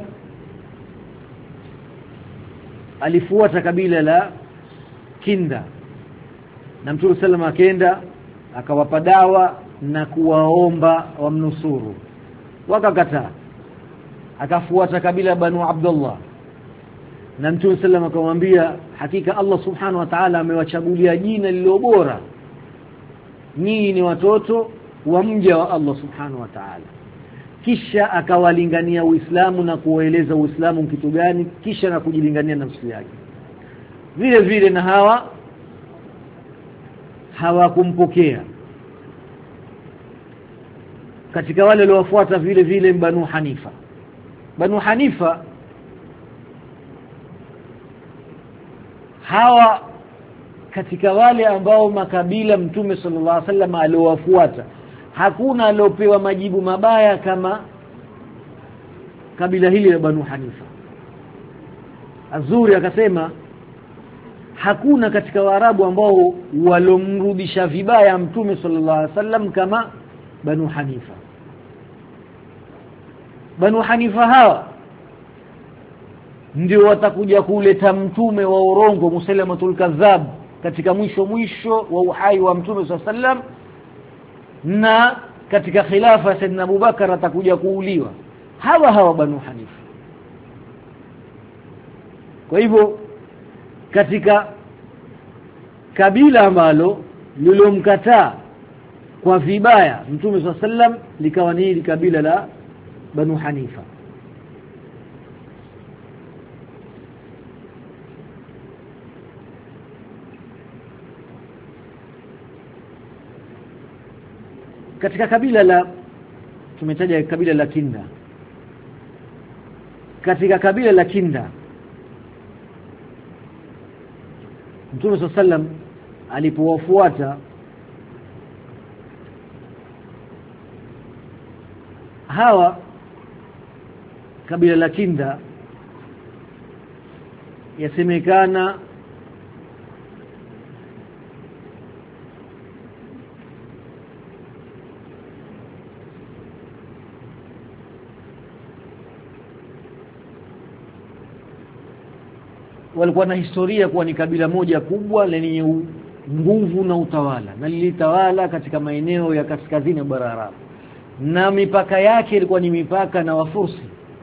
alifuata kabila la Kinda, na Mtume sallam akaenda akawapa dawa na kuwaomba wamnusuru, wakakataa. Akafuata kabila Banu Abdullah, na Mtume sallam akamwambia hakika Allah subhanahu wa ta'ala amewachagulia jina lililo bora, nyinyi ni watoto wa mja wa Allah subhanahu wa ta'ala. Kisha akawalingania Uislamu na kuwaeleza Uislamu kitu gani, kisha na kujilingania nafsi yake. Vile vile na hawa hawakumpokea. Katika wale waliofuata vile vile Banu Hanifa. Banu Hanifa hawa katika wale ambao makabila Mtume sallallahu alaihi wasallam aliowafuata hakuna aliopewa majibu mabaya kama kabila hili la Banu Hanifa. Azuri akasema hakuna katika Waarabu ambao walomrudisha vibaya Mtume sallallahu alaihi wasallam kama Banu Hanifa. Banu Hanifa hawa ndio watakuja kuleta mtume wa urongo Musailamatul Kadhab katika mwisho mwisho wa uhai wa Mtume sallallahu alaihi wasallam, na katika khilafa ya Saidina Abubakar atakuja kuuliwa hawa hawa Banu Hanifa. Kwa hivyo katika kabila ambalo lilomkataa kwa vibaya Mtume sallallahu alaihi wasallam likawa ni kabila la Banu Hanifa. Katika kabila la tumetaja kabila la Kinda. Katika kabila la Kinda Mtume sallallahu alaihi wasallam alipowafuata hawa kabila la Kinda, yasemekana walikuwa na historia kuwa ni kabila moja kubwa lenye nguvu na utawala, na lilitawala katika maeneo ya kaskazini ya bara Arabu, na mipaka yake ilikuwa ni mipaka na Wafursi.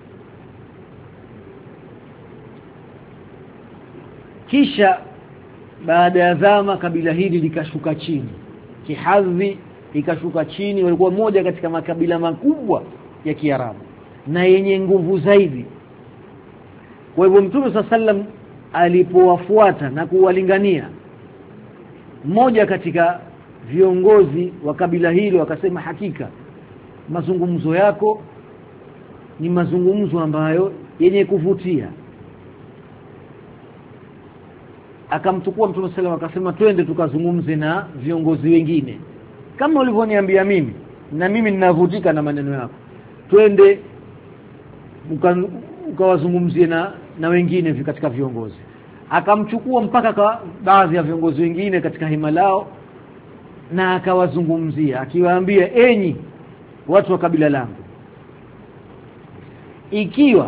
Kisha baada ya zama kabila hili likashuka chini kihadhi, ikashuka chini. Walikuwa moja katika makabila makubwa ya Kiarabu na yenye nguvu zaidi. Kwa hivyo Mtume sallallahu alaihi wasallam alipowafuata na kuwalingania, mmoja katika viongozi wa kabila hilo akasema, hakika mazungumzo yako ni mazungumzo ambayo yenye kuvutia. Akamchukua Mtume sallallahu alaihi wasallam akasema, twende tukazungumze na viongozi wengine kama ulivyoniambia mimi, na mimi ninavutika na maneno yako, twende ukawazungumzie na na wengine katika viongozi. Akamchukua mpaka kwa baadhi ya viongozi wengine katika hima lao na akawazungumzia, akiwaambia, enyi watu wa kabila langu, ikiwa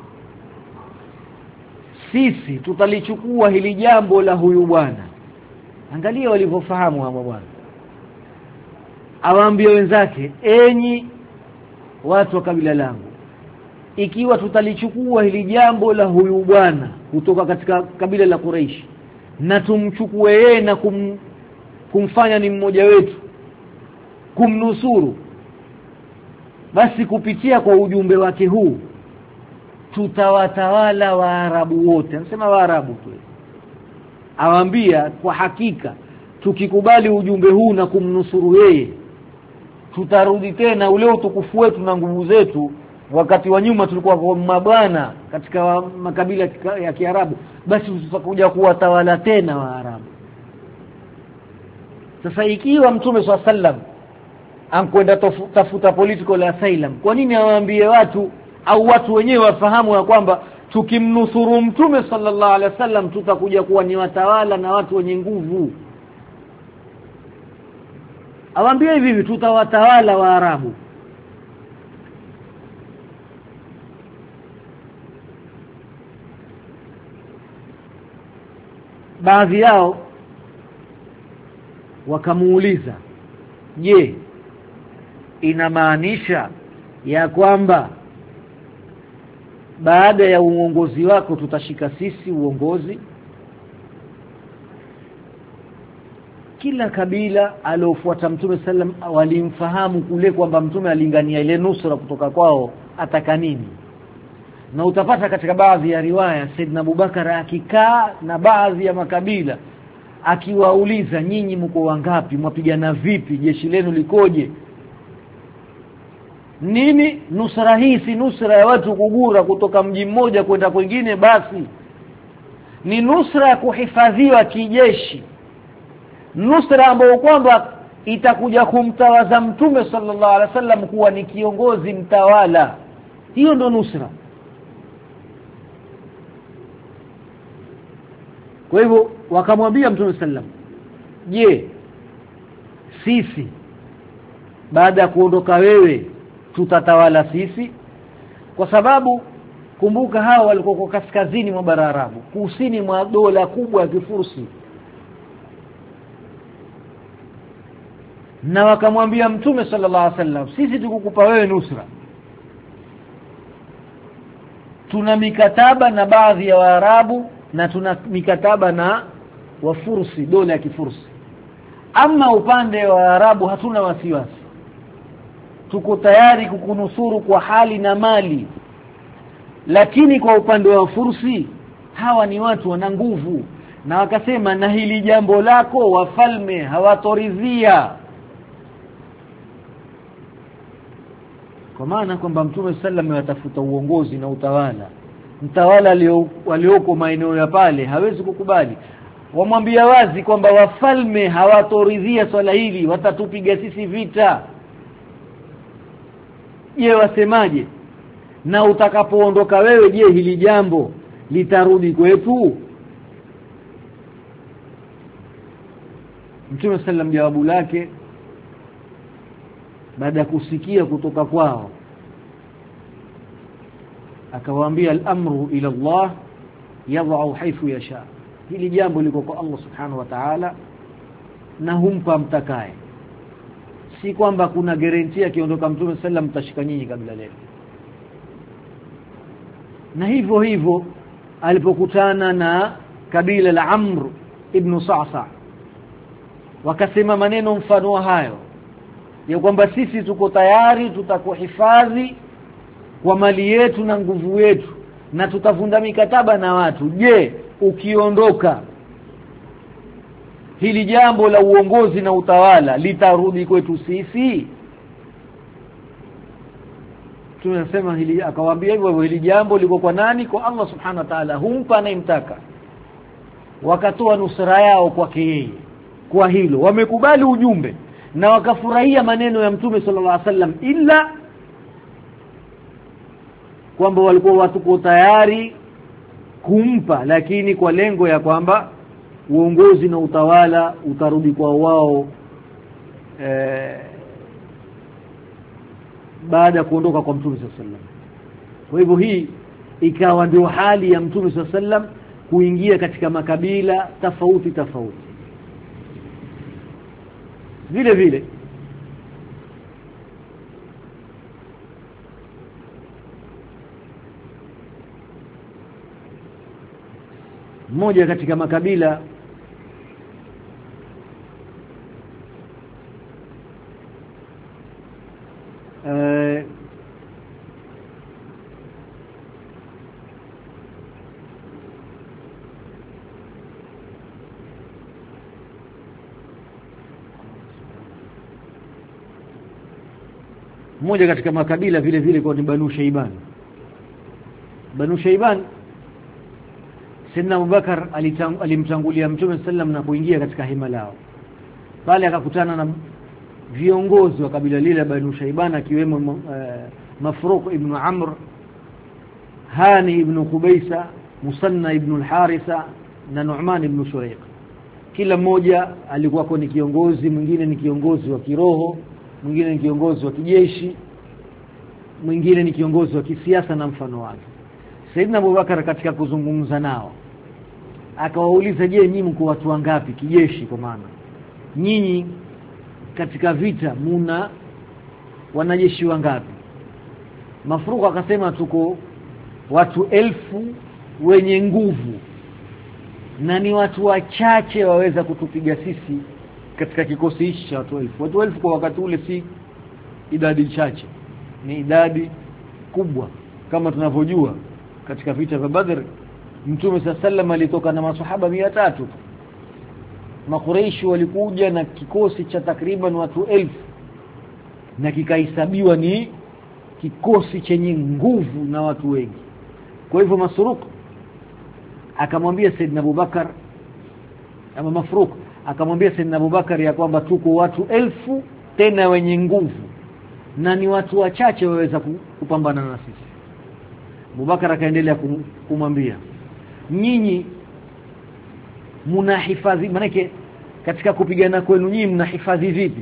sisi tutalichukua hili jambo la huyu bwana, angalia walivyofahamu hapo bwana, awaambie wenzake, enyi watu wa kabila langu, ikiwa tutalichukua hili jambo la huyu bwana kutoka katika kabila la Quraysh na tumchukue yeye na kum, kumfanya ni mmoja wetu, kumnusuru, basi kupitia kwa ujumbe wake huu tutawatawala Waarabu wote. Anasema Waarabu tu. Awaambia, kwa hakika tukikubali ujumbe huu na kumnusuru yeye, tutarudi tena ule utukufu wetu na nguvu zetu. Wakati wa nyuma tulikuwa kwa mabwana katika makabila ya Kiarabu, basi tutakuja kuwatawala tena Waarabu. Sasa ikiwa Mtume swalla sallam ankwenda tafuta political asylum, kwa nini awaambie watu au watu wenyewe wafahamu ya kwamba tukimnusuru Mtume sallallahu alaihi wasallam tutakuja kuwa ni watawala na watu wenye nguvu? Awaambie hivi, tutawatawala Waarabu. Baadhi yao wakamuuliza, je, inamaanisha ya kwamba baada ya uongozi wako tutashika sisi uongozi? Kila kabila aliofuata Mtume sallam walimfahamu kule kwamba Mtume alingania ile nusra kutoka kwao ataka nini. Na utapata katika baadhi ya riwaya Saidna Abubakar akikaa na baadhi ya makabila akiwauliza, nyinyi mko wangapi, mwapigana vipi, jeshi lenu likoje, nini? Nusra hii si nusra ya watu kugura kutoka mji mmoja kwenda kwingine basi, ni nusra ya kuhifadhiwa kijeshi, nusra ambayo kwamba itakuja kumtawaza Mtume sallallahu alaihi wasallam kuwa ni kiongozi mtawala. Hiyo ndo nusra. Kwa hivyo wakamwambia Mtume sallam, je, sisi baada ya kuondoka wewe tutatawala sisi? Kwa sababu kumbuka hawa walikuwa kaskazini mwa bara Arabu, kusini mwa dola kubwa ya Kifursi. Na wakamwambia Mtume sallallahu alaihi wasallam, sisi tukukupa wewe nusra, tuna mikataba na baadhi ya Waarabu na tuna mikataba na Wafursi, dola ya Kifursi. Ama upande wa Arabu hatuna wasiwasi, tuko tayari kukunusuru kwa hali na mali. Lakini kwa upande wa Fursi, hawa ni watu wana nguvu, na wakasema na hili jambo lako wafalme hawatoridhia. Kwa maana kwamba Mtume sallam yatafuta uongozi na utawala, mtawala walioko maeneo ya pale hawezi kukubali. Wamwambia wazi kwamba wafalme hawatoridhia swala hili, watatupiga sisi vita. Je, wasemaje? Na utakapoondoka wewe, je, hili jambo litarudi kwetu? Mtume sallam jawabu lake baada ya kusikia kutoka kwao akawaambia, al-amru ila Allah yadh'u haythu yasha. Hili jambo liko kwa Allah subhanahu wa ta'ala na humpa mtakaye. Si kwamba kuna guarantee akiondoka Mtume sallam mtashika nyinyi kabla leo. Na hivyo hivyo alipokutana na kabila la Amr ibn Sa'sa, wakasema maneno mfano hayo ya kwamba sisi tuko tayari, tutakuhifadhi kwa mali yetu na nguvu yetu, na tutavunda mikataba na watu. Je, ukiondoka hili jambo la uongozi na utawala litarudi kwetu sisi? Tunasema hili, akawaambia hivyo, hili jambo liko kwa nani? Kwa Allah subhanahu wa ta'ala, humpa anayemtaka. Wakatoa nusra yao kwake yeye. Kwa hilo wamekubali ujumbe na wakafurahia maneno ya Mtume sallallahu alaihi wasallam, ila kwamba walikuwa watu kwa tayari kumpa, lakini kwa lengo ya kwamba uongozi na utawala utarudi kwa wao eh, baada ya kuondoka kwa Mtume sallallahu alaihi wasallam. Kwa hivyo hii ikawa ndio hali ya Mtume sallallahu alaihi wasallam kuingia katika makabila tofauti tofauti. Vile vile mmoja katika makabila uh, mmoja katika makabila vile vile kwa ni Banu Shayban. Banu Shayban, Sayyidina Abubakar alimtangulia Mtume sallam na kuingia katika hema lao. Pale akakutana na viongozi wa kabila lile Banu Shayban, akiwemo uh, Mafruq ibn Amr, Hani ibn Qubaysa, Musanna ibn al-Haritha na Nu'man ibn Shuraiq. Kila mmoja alikuwa ni kiongozi, mwingine ni kiongozi wa kiroho, mwingine ni kiongozi wa kijeshi, mwingine ni kiongozi wa kisiasa na mfano wake. Sayyidina Abubakar katika kuzungumza nao akawauliza, je, nyinyi mko watu wangapi kijeshi? Kwa maana nyinyi katika vita muna wanajeshi wangapi? Mafruq akasema, tuko watu elfu wenye nguvu, na ni watu wachache waweza kutupiga sisi katika kikosi hichi cha watu elfu. Watu elfu kwa wakati ule si idadi chache, ni idadi kubwa. Kama tunavyojua katika vita vya Badr, Mtume sallallahu alitoka na maswahaba mia tatu. Makuraishi walikuja na kikosi cha takriban watu elfu, na kikahesabiwa ni kikosi chenye nguvu na watu wengi. Kwa hivyo Masruq akamwambia Saidna Abubakar ama Mafruq akamwambia Saidna Abubakar ya kwamba tuko watu elfu tena wenye nguvu na ni watu wachache waweza kupambana na sisi. Abubakar akaendelea kumwambia, nyinyi mnahifadhi, manake katika kupigana kwenu nyinyi mnahifadhi vipi?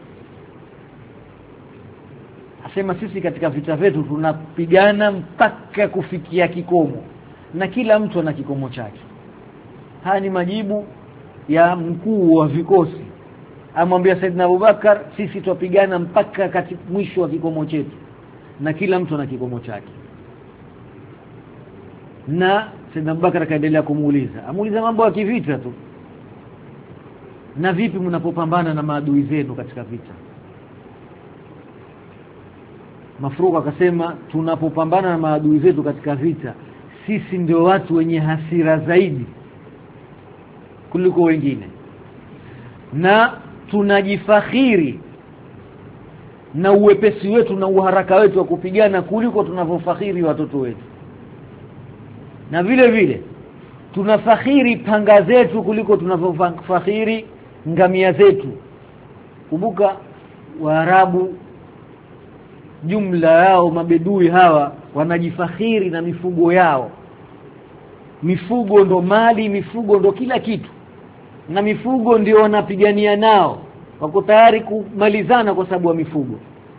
Asema sisi katika vita vyetu tunapigana mpaka kufikia kikomo na kila mtu ana kikomo chake. Haya ni majibu ya mkuu wa vikosi. Amwambia Saidna Abubakar, sisi tupigana mpaka katika mwisho wa kikomo chetu na kila mtu ana kikomo chake. Na Saidna Abubakar akaendelea kumuuliza, amuuliza mambo ya kivita tu. Na vipi mnapopambana na maadui zenu katika vita? Mafruq akasema, tunapopambana na maadui zetu katika vita, sisi ndio watu wenye hasira zaidi kuliko wengine. Na tunajifakhiri na uwepesi wetu na uharaka wetu wa kupigana kuliko tunavyofakhiri watoto wetu. Na vile vile tunafakhiri panga zetu kuliko tunavyofakhiri ngamia zetu. Kumbuka Waarabu jumla yao mabedui hawa wanajifakhiri na mifugo yao. Mifugo ndo mali, mifugo ndo kila kitu. Na mifugo ndio wanapigania nao. Wako tayari kumalizana kwa sababu ya mifugo.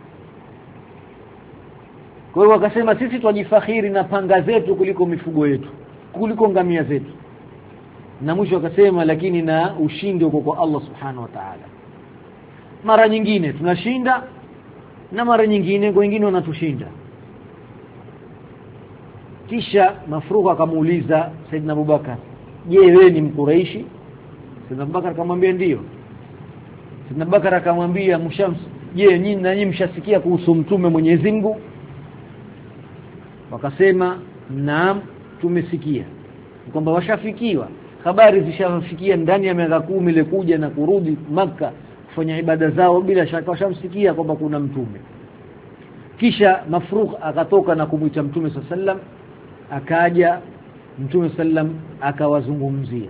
Kwa hiyo wakasema sisi tujifakhiri na panga zetu kuliko mifugo yetu, kuliko ngamia zetu. Na mwisho akasema, lakini na ushindi uko kwa Allah Subhanahu wa Ta'ala. Mara nyingine tunashinda na mara nyingine wengine wanatushinda. Kisha Mafruq akamuuliza Saidna Abubakar, je, wewe ni Mkuraishi? Saidna Abubakar akamwambia ndio. Saidna Abubakar akamwambia, mshams, je, nyinyi na nyinyi mshasikia kuhusu mtume Mwenyezi Mungu? Wakasema naam, tumesikia. Kwamba washafikiwa, habari zishafikia ndani ya miaka kumi ile kuja na kurudi Makka kufanya ibada zao, bila shaka washamsikia kwamba kuna mtume. Kisha Mafruq akatoka na kumuita Mtume sallam, akaja Mtume sallam akawazungumzia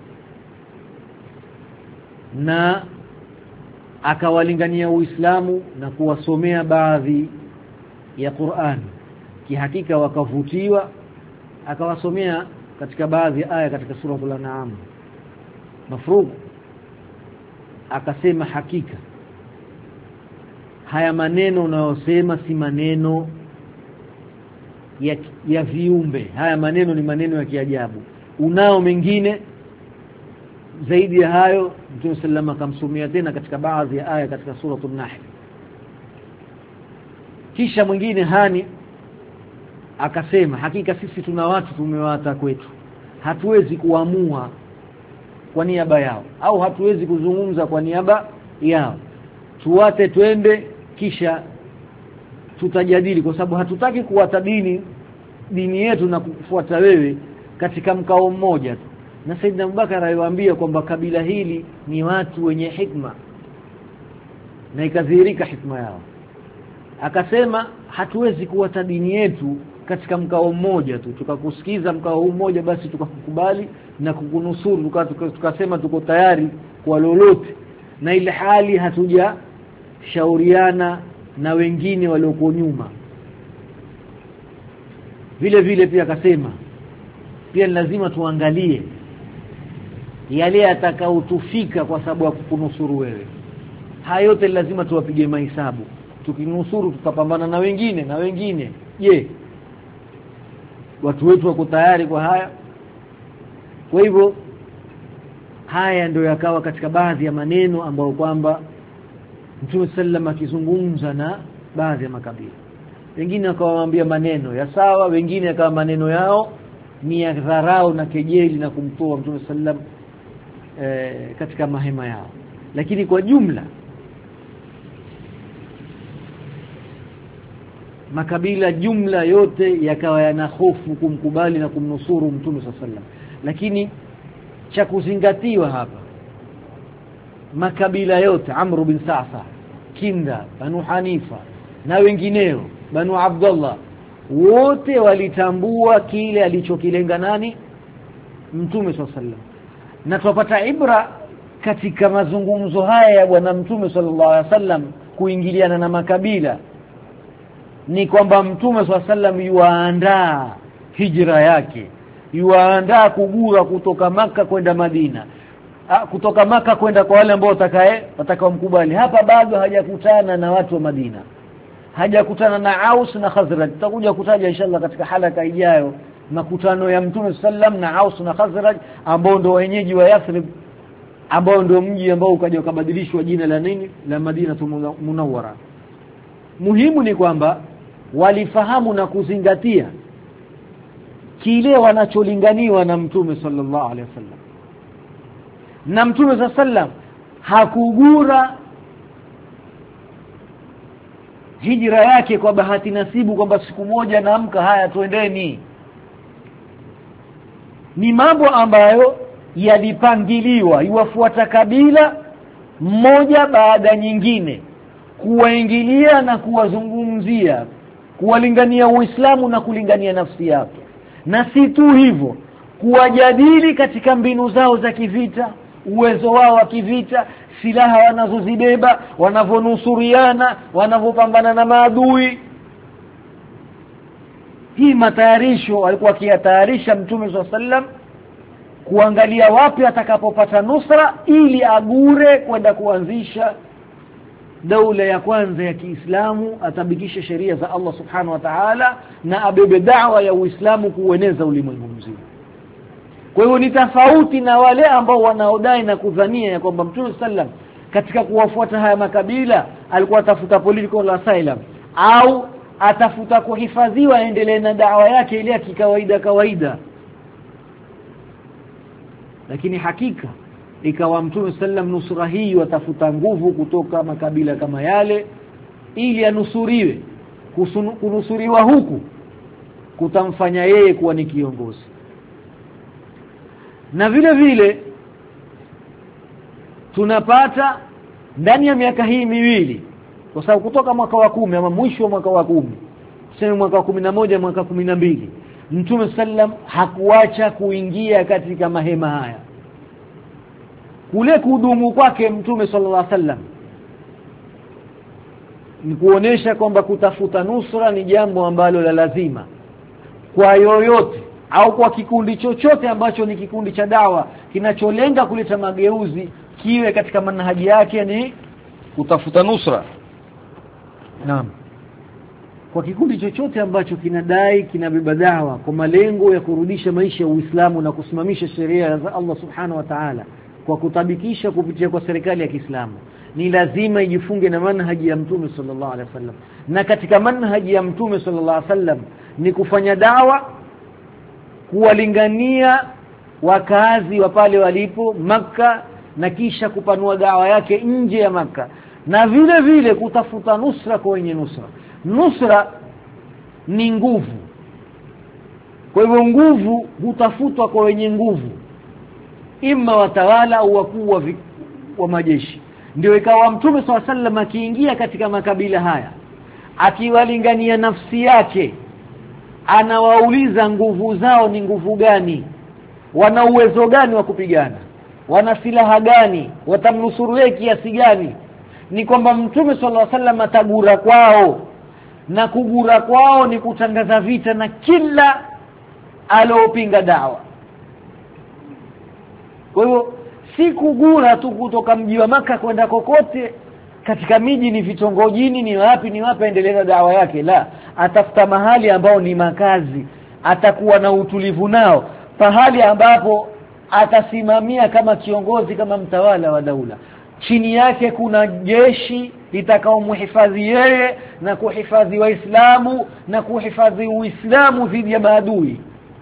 na akawalingania Uislamu na kuwasomea baadhi ya Qur'an. Kihakika wakavutiwa, akawasomea katika baadhi ya aya katika sura Al-An'am. Mafruq akasema, hakika haya maneno unayosema si maneno ya, ya viumbe. Haya maneno ni maneno ya kiajabu. Unao mengine zaidi ya hayo? Mtume sallallahu akamsomea tena katika baadhi ya aya katika sura An-Nahl. Kisha mwingine Hani akasema, hakika sisi tuna watu tumewata kwetu, hatuwezi kuamua kwa niaba yao au hatuwezi kuzungumza kwa niaba yao. Tuwate twende, kisha tutajadili, kwa sababu hatutaki kuwata dini dini yetu na kufuata wewe katika mkao mmoja tu. Na Saidna Abubakar aliwaambia kwamba kabila hili ni watu wenye hikma, na ikadhihirika hikma yao. Akasema hatuwezi kuwata dini yetu katika mkao mmoja tu, tukakusikiza mkao mmoja basi tukakukubali na kukunusuru, tukasema tuka, tuka tuko tayari kwa lolote, na ile hali hatuja shauriana na wengine walioko nyuma. Vile vile pia akasema pia lazima tuangalie yale atakaotufika kwa sababu ya kukunusuru wewe. Haya yote lazima tuwapige mahesabu. Tukinusuru tutapambana na wengine na wengine. Je, watu wetu wako tayari kwa haya? Kwa hivyo haya ndio yakawa katika baadhi ya maneno ambayo kwamba Mtume sallam akizungumza na baadhi ya makabila. Wengine akawaambia maneno ya sawa, wengine akawa maneno yao ni ya dharau na kejeli na kumtoa Mtume sallam e, katika mahema yao. Lakini kwa jumla makabila jumla yote yakawa yana hofu kumkubali na kumnusuru Mtume sallam. Lakini cha kuzingatiwa hapa, makabila yote, Amr bin Sa'sa, Kinda, Banu Hanifa na wengineo, Banu Abdullah, wote walitambua kile alichokilenga nani? Mtume sallallahu alaihi wasallam. Na tupata ibra katika mazungumzo haya ya bwana Mtume sallallahu alaihi wasallam kuingiliana na makabila ni kwamba Mtume sallallahu alaihi wasallam yuandaa hijra yake, yuandaa kugura kutoka Maka kwenda Madina, ha, kutoka Maka kwenda kwa wale ambao watakae watakaomkubali. Hapa bado hajakutana na watu wa Madina, hajakutana na Aus na Khazraj. Tutakuja kutaja inshallah katika halaka ijayo makutano ya Mtume sallam na Aus na Khazraj ambao ndio wenyeji wa Yathrib, ambao ndio mji ambao ukaja ukabadilishwa jina la nini la Madina Munawwara. Muhimu ni kwamba walifahamu na kuzingatia kile wanacholinganiwa na Mtume sallallahu alaihi wasallam. Na Mtume sallam hakugura hijra yake kwa bahati nasibu kwamba siku moja naamka haya tuendeni. Ni mambo ambayo yalipangiliwa, iwafuata kabila mmoja baada nyingine, kuwaingilia na kuwazungumzia, kuwalingania Uislamu na kulingania nafsi yake. Na si tu hivyo, kuwajadili katika mbinu zao za kivita, uwezo wao wa kivita, silaha wanazozibeba, wanavonusuriana, wanavopambana na maadui. Hii matayarisho alikuwa akiyatayarisha Mtume sallallahu alaihi wasallam kuangalia wapi atakapopata nusra ili agure kwenda kuanzisha daula ya kwanza ya Kiislamu, atabikisha sheria za Allah subhanahu wa ta'ala na abebe da'wa ya Uislamu kueneza ulimwengu mzima. Kwa hiyo ni tofauti na wale ambao wanaodai na kudhania ya kwamba Mtume sallam katika kuwafuata haya makabila alikuwa atafuta political asylum au atafuta kuhifadhiwa aendelee na da'wa yake ile ya kikawaida kawaida. Lakini hakika ikawa Mtume sallam nusura hii watafuta nguvu kutoka makabila kama yale ili anusuriwe. Kunusuriwa huku kutamfanya yeye kuwa ni kiongozi. Na vile vile tunapata ndani ya miaka hii miwili, kwa sababu kutoka mwaka wa kumi ama mwisho wa mwaka wa kumi, tuseme mwaka wa kumi na moja, mwaka kumi na mbili, Mtume sallam hakuacha kuingia katika mahema haya. Kule kudumu kwake Mtume sallallahu alaihi wasallam ni kuonesha kwamba kutafuta nusra ni jambo ambalo la lazima kwa yoyote au kwa kikundi chochote ambacho ni kikundi cha dawa kinacholenga kuleta mageuzi, kiwe katika manhaji yake ni kutafuta nusra. Naam. Kwa kikundi chochote ambacho kinadai kinabeba dawa kwa malengo ya kurudisha maisha ya Uislamu na kusimamisha sheria za Allah subhanahu wa ta'ala kwa kutabikisha kupitia kwa serikali ya Kiislamu, ni lazima ijifunge na manhaji ya Mtume sallallahu alaihi wasallam. Na katika manhaji ya Mtume sallallahu alaihi wasallam ni kufanya dawa, kuwalingania wakazi wa pale walipo Makka, na kisha kupanua dawa yake nje ya Makka, na vile vile kutafuta nusra kwa wenye nusra. Nusra ni nguvu. Kwa hivyo nguvu hutafutwa kwa wenye nguvu, imma watawala au wakuu wa, wa majeshi. Ndio ikawa Mtume swalla sallam akiingia katika makabila haya, akiwalingania nafsi yake, anawauliza nguvu zao ni nguvu gani, wana uwezo gani wa kupigana, wana silaha gani, watamnusuru yeye kiasi gani. Ni kwamba Mtume sallallahu alaihi wasallam atagura kwao, na kugura kwao ni kutangaza vita na kila aliopinga dawa. Kwa hiyo si kugura tu kutoka mji wa Maka kwenda kokote katika miji, ni vitongojini, ni wapi ni wapi endelea dawa yake. La, atafuta mahali ambao ni makazi, atakuwa na utulivu nao, pahali ambapo atasimamia kama kiongozi, kama mtawala wa daula. Chini yake kuna jeshi litakaomhifadhi yeye na kuhifadhi Waislamu na kuhifadhi Uislamu dhidi ya maadui.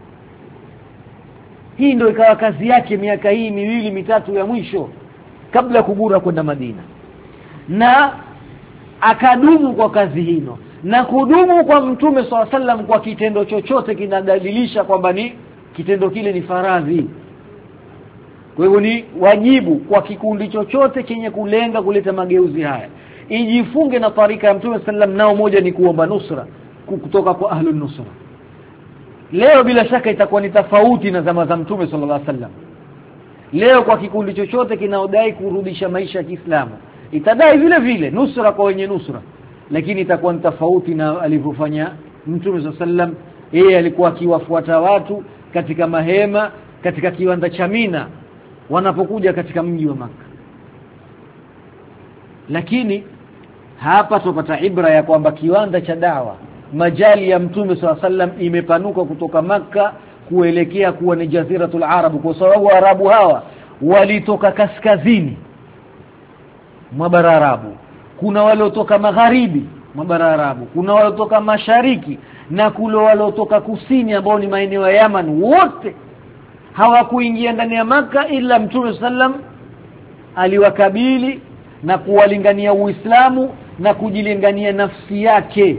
Hii ndio ikawa kazi yake miaka hii miwili mitatu ya mwisho kabla kugura kwenda Madina. Na akadumu kwa kazi hino, na kudumu kwa Mtume swalla sallam kwa kitendo chochote kinadalilisha kwamba ni kitendo kile ni faradhi. Kwa hivyo ni wajibu kwa kikundi chochote chenye kulenga kuleta mageuzi haya ijifunge na tarika ya Mtume sallam, nao moja ni kuomba nusra kutoka kwa ahlun nusra. Leo bila shaka itakuwa ni tofauti na zama za Mtume sallallahu alaihi wasallam. Leo kwa kikundi chochote kinaodai kurudisha maisha ya Kiislamu, itadai vile vile nusra kwa wenye nusra, lakini itakuwa ni tofauti na alivyofanya Mtume sallallahu alaihi wasallam. Yeye alikuwa akiwafuata watu katika mahema, katika kiwanda cha Mina wanapokuja katika mji wa Makka. Lakini hapa tupata ibra ya kwamba kiwanda cha dawa, majali ya Mtume sallallahu alaihi wasallam imepanuka kutoka Makka kuelekea kuwa ni Jaziratul Arab, kwa sababu Arabu hawa walitoka kaskazini mwa bara Arabu, kuna waliotoka magharibi mwa bara Arabu, kuna waliotoka mashariki, na kule waliotoka kusini ambao ni maeneo ya Yaman. Wote hawakuingia ndani ya Makka ila Mtume sallam aliwakabili na kuwalingania Uislamu na kujilingania nafsi yake.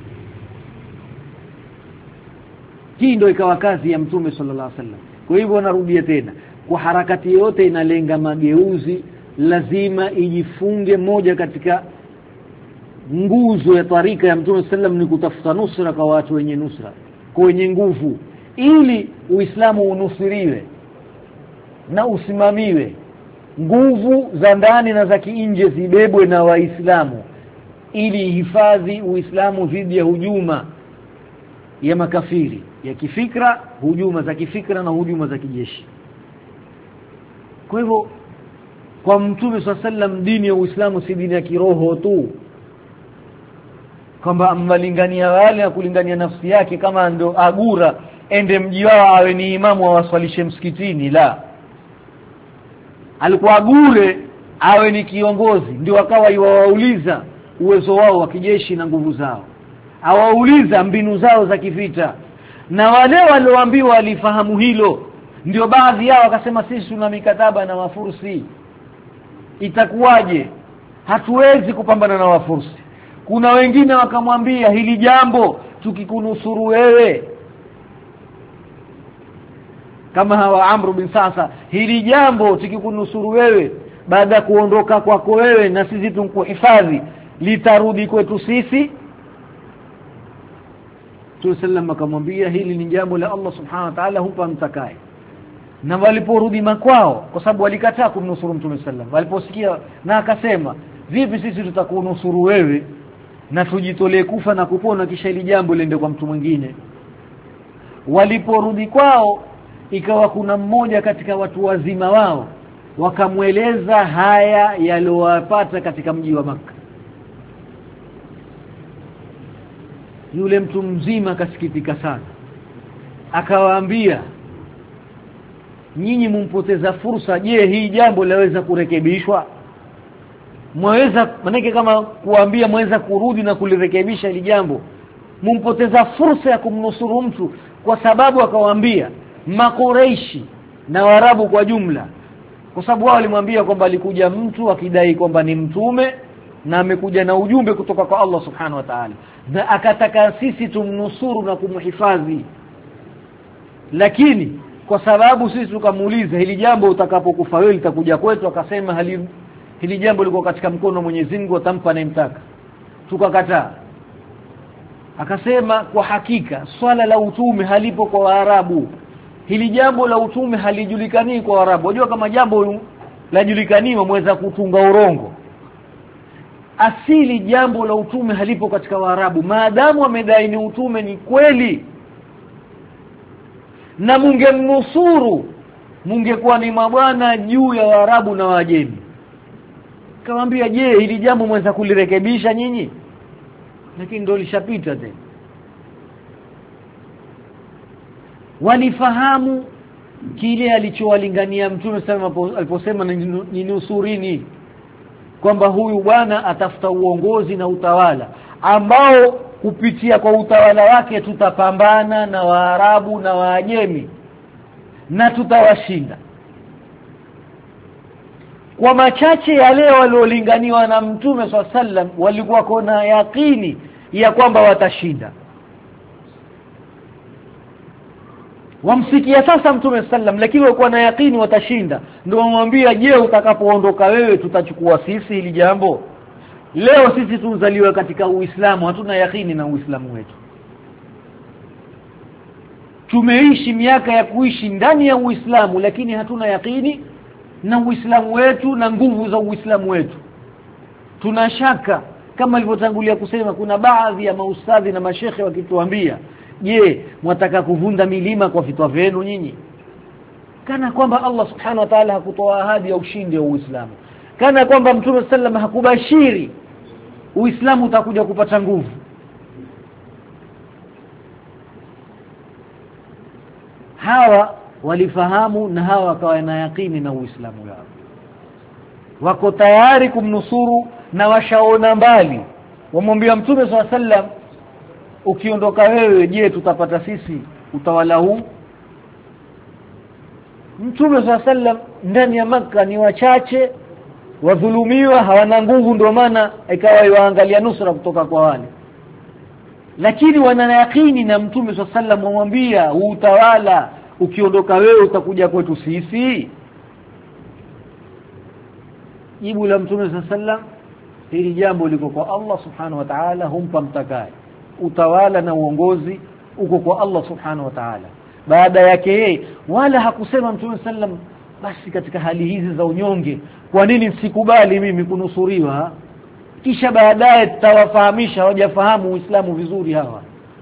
Hii ndio ikawa kazi ya Mtume sallallahu alaihi wasallam. Kwa hivyo narudia tena, kwa harakati yote inalenga mageuzi, lazima ijifunge moja katika nguzo ya tarika ya Mtume sallam ni kutafuta nusra kwa watu wenye nusra, kwa wenye nguvu, ili Uislamu unusiriwe na usimamiwe. Nguvu za ndani na za nje zibebwe na Waislamu ili hifadhi Uislamu dhidi ya hujuma ya makafiri ya kifikra, hujuma za kifikra na hujuma za kijeshi. Kwa hivyo kwa Mtume swalla sallam dini ya Uislamu si dini ya kiroho tu, kwamba ambalingania wale na kulingania nafsi yake kama ndo agura ende mji wao awe ni imamu awaswalishe msikitini. La, alikuwa agure awe ni kiongozi, ndio akawa iwauliza uwezo wao wa kijeshi na nguvu zao, awauliza mbinu zao za kivita. Na wale walioambiwa walifahamu hilo, ndio baadhi yao wakasema sisi tuna mikataba na Wafursi, itakuwaje hatuwezi kupambana na Wafursi. Kuna wengine wakamwambia hili jambo tukikunusuru wewe, kama hawa Amr bin Sasa, hili jambo tukikunusuru wewe baada ya kuondoka kwako wewe na sisi tunkuhifadhi, litarudi kwetu sisi. Tusallam akamwambia hili ni jambo la Allah subhanahu wa ta'ala, humpa mtakaye. Na waliporudi makwao, kwa sababu walikataa kumnusuru Mtume sallam, waliposikia na akasema vipi sisi tutakunusuru wewe na tujitolee kufa na kupona kisha hili jambo liende kwa mtu mwingine. Waliporudi kwao, ikawa kuna mmoja katika watu wazima wao wakamweleza haya yaliyowapata katika mji wa Makka. Yule mtu mzima akasikitika sana, akawaambia nyinyi mumpoteza fursa, je hii jambo laweza kurekebishwa? Mwaweza, manake kama kuambia mwaweza kurudi na kulirekebisha hili jambo, mumpoteza fursa ya kumnusuru mtu. Kwa sababu akawaambia Makureishi na Waarabu kwa jumla, kwa sababu wao walimwambia kwamba alikuja mtu akidai kwamba ni mtume na amekuja na ujumbe kutoka kwa Allah subhanahu wa ta'ala, na akataka sisi tumnusuru na kumhifadhi. Lakini kwa sababu sisi tukamuuliza hili jambo utakapokufa wewe litakuja kwetu, akasema hali hili jambo liko katika mkono wa Mwenyezi Mungu, atampa anayemtaka. Tukakataa. Akasema kwa hakika swala la utume halipo kwa Waarabu, hili jambo la utume halijulikani kwa Waarabu. Unajua kama jambo lajulikaniwa mweza kutunga urongo. Asili jambo la utume halipo katika Waarabu, maadamu wamedai ni utume ni kweli, na mungemnusuru mungekuwa ni mabwana juu ya Waarabu na Waajemi. Kawaambia je hili jambo mweza kulirekebisha nyinyi? Lakini ndio lishapita tena. Walifahamu kile alichowalingania Mtume sallallahu aliposema ni nusurini, kwamba huyu bwana atafuta uongozi na utawala ambao kupitia kwa utawala wake tutapambana na Waarabu na Waajemi na tutawashinda. Kwa machache yale waliolinganiwa na Mtume swalla sallam walikuwa kona yakini ya kwamba watashinda. Wamsikia sasa Mtume sallam, lakini walikuwa na yakini watashinda. Ndio wamwambia je utakapoondoka wewe tutachukua sisi hili jambo? Leo sisi tunzaliwa katika Uislamu, hatuna yakini na Uislamu wetu. tumeishi miaka ya kuishi ndani ya Uislamu lakini hatuna yakini na Uislamu wetu na nguvu za Uislamu wetu. Tunashaka kama nilivyotangulia kusema, kuna baadhi ya maustadhi na mashekhe wakituambia, je, mwataka kuvunda milima kwa vitwa vyenu nyinyi? Kana kwamba Allah subhanahu wa ta'ala hakutoa ahadi ya ushindi wa Uislamu, kana kwamba Mtume sallam hakubashiri Uislamu utakuja kupata nguvu. Hawa walifahamu na hawa wakawa na yakini na Uislamu wao, wako tayari kumnusuru na washaona mbali. Wamwambia Mtume swalla sallam, ukiondoka wewe, je, tutapata sisi utawala huu? Mtume swalla sallam ndani ya Makka ni wachache, wadhulumiwa, hawana nguvu, ndio maana ikawa iwaangalia nusra kutoka kwa wale. Lakini wana yakini na Mtume swalla sallam, wamwambia utawala ukiondoka wewe utakuja kwetu sisi. Jibu la Mtume swalla sallam, hili jambo liko kwa Allah subhanahu wa ta'ala, humpa mtakaye. Utawala na uongozi uko kwa Allah subhanahu wa ta'ala. Baada yake yeye, wala hakusema Mtume sallam, basi katika hali hizi za unyonge kwa nini msikubali mimi kunusuriwa, kisha baadaye tutawafahamisha wajafahamu Uislamu vizuri hawa.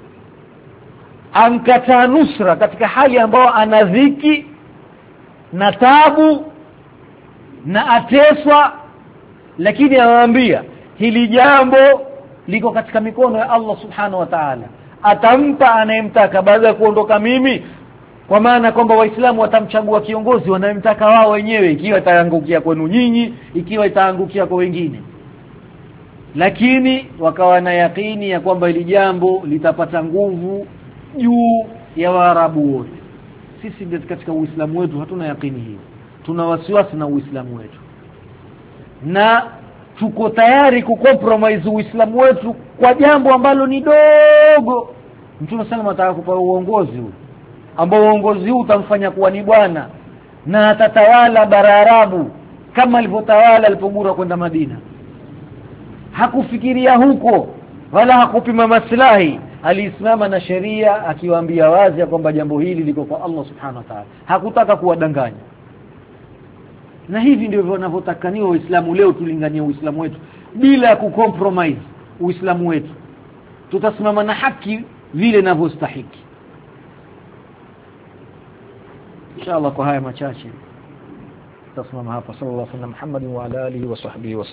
Amkataa nusra katika hali ambayo ana dhiki na tabu na ateswa, lakini anawaambia hili jambo liko katika mikono ya Allah subhanahu wa ta'ala, atampa anayemtaka baada ya kuondoka mimi. Kwa maana kwamba Waislamu watamchagua kiongozi wanayemtaka wao wenyewe, ikiwa itaangukia kwenu nyinyi, ikiwa itaangukia kwa wengine. Lakini wakawa na yakini ya kwamba hili jambo litapata nguvu juu ya Waarabu wote. Sisi katika Uislamu wetu hatuna yakini hiyo, tuna wasiwasi na Uislamu wetu, na tuko tayari kucompromise Uislamu wetu kwa jambo ambalo ni dogo. Mtume sallallahu alayhi wasallam kupa uongozi huu, ambao uongozi huu utamfanya kuwa ni bwana na atatawala bara Arabu kama alivyotawala alipogura kwenda Madina. Hakufikiria huko wala hakupima maslahi, alisimama na sheria akiwaambia wazi kwamba jambo hili liko kwa Allah subhanahu wa ta'ala. Hakutaka kuwadanganya. Na hivi ndivyo wanavyotakaniwa Uislamu leo. Tulinganie Uislamu wetu bila kucompromise Uislamu wetu, tutasimama na haki vile inavyostahili. Inshallah kwa haya machache tutasimama hapa. Sallallahu alaihi wasallam Muhammadin wa ala alihi wa sahbihi wa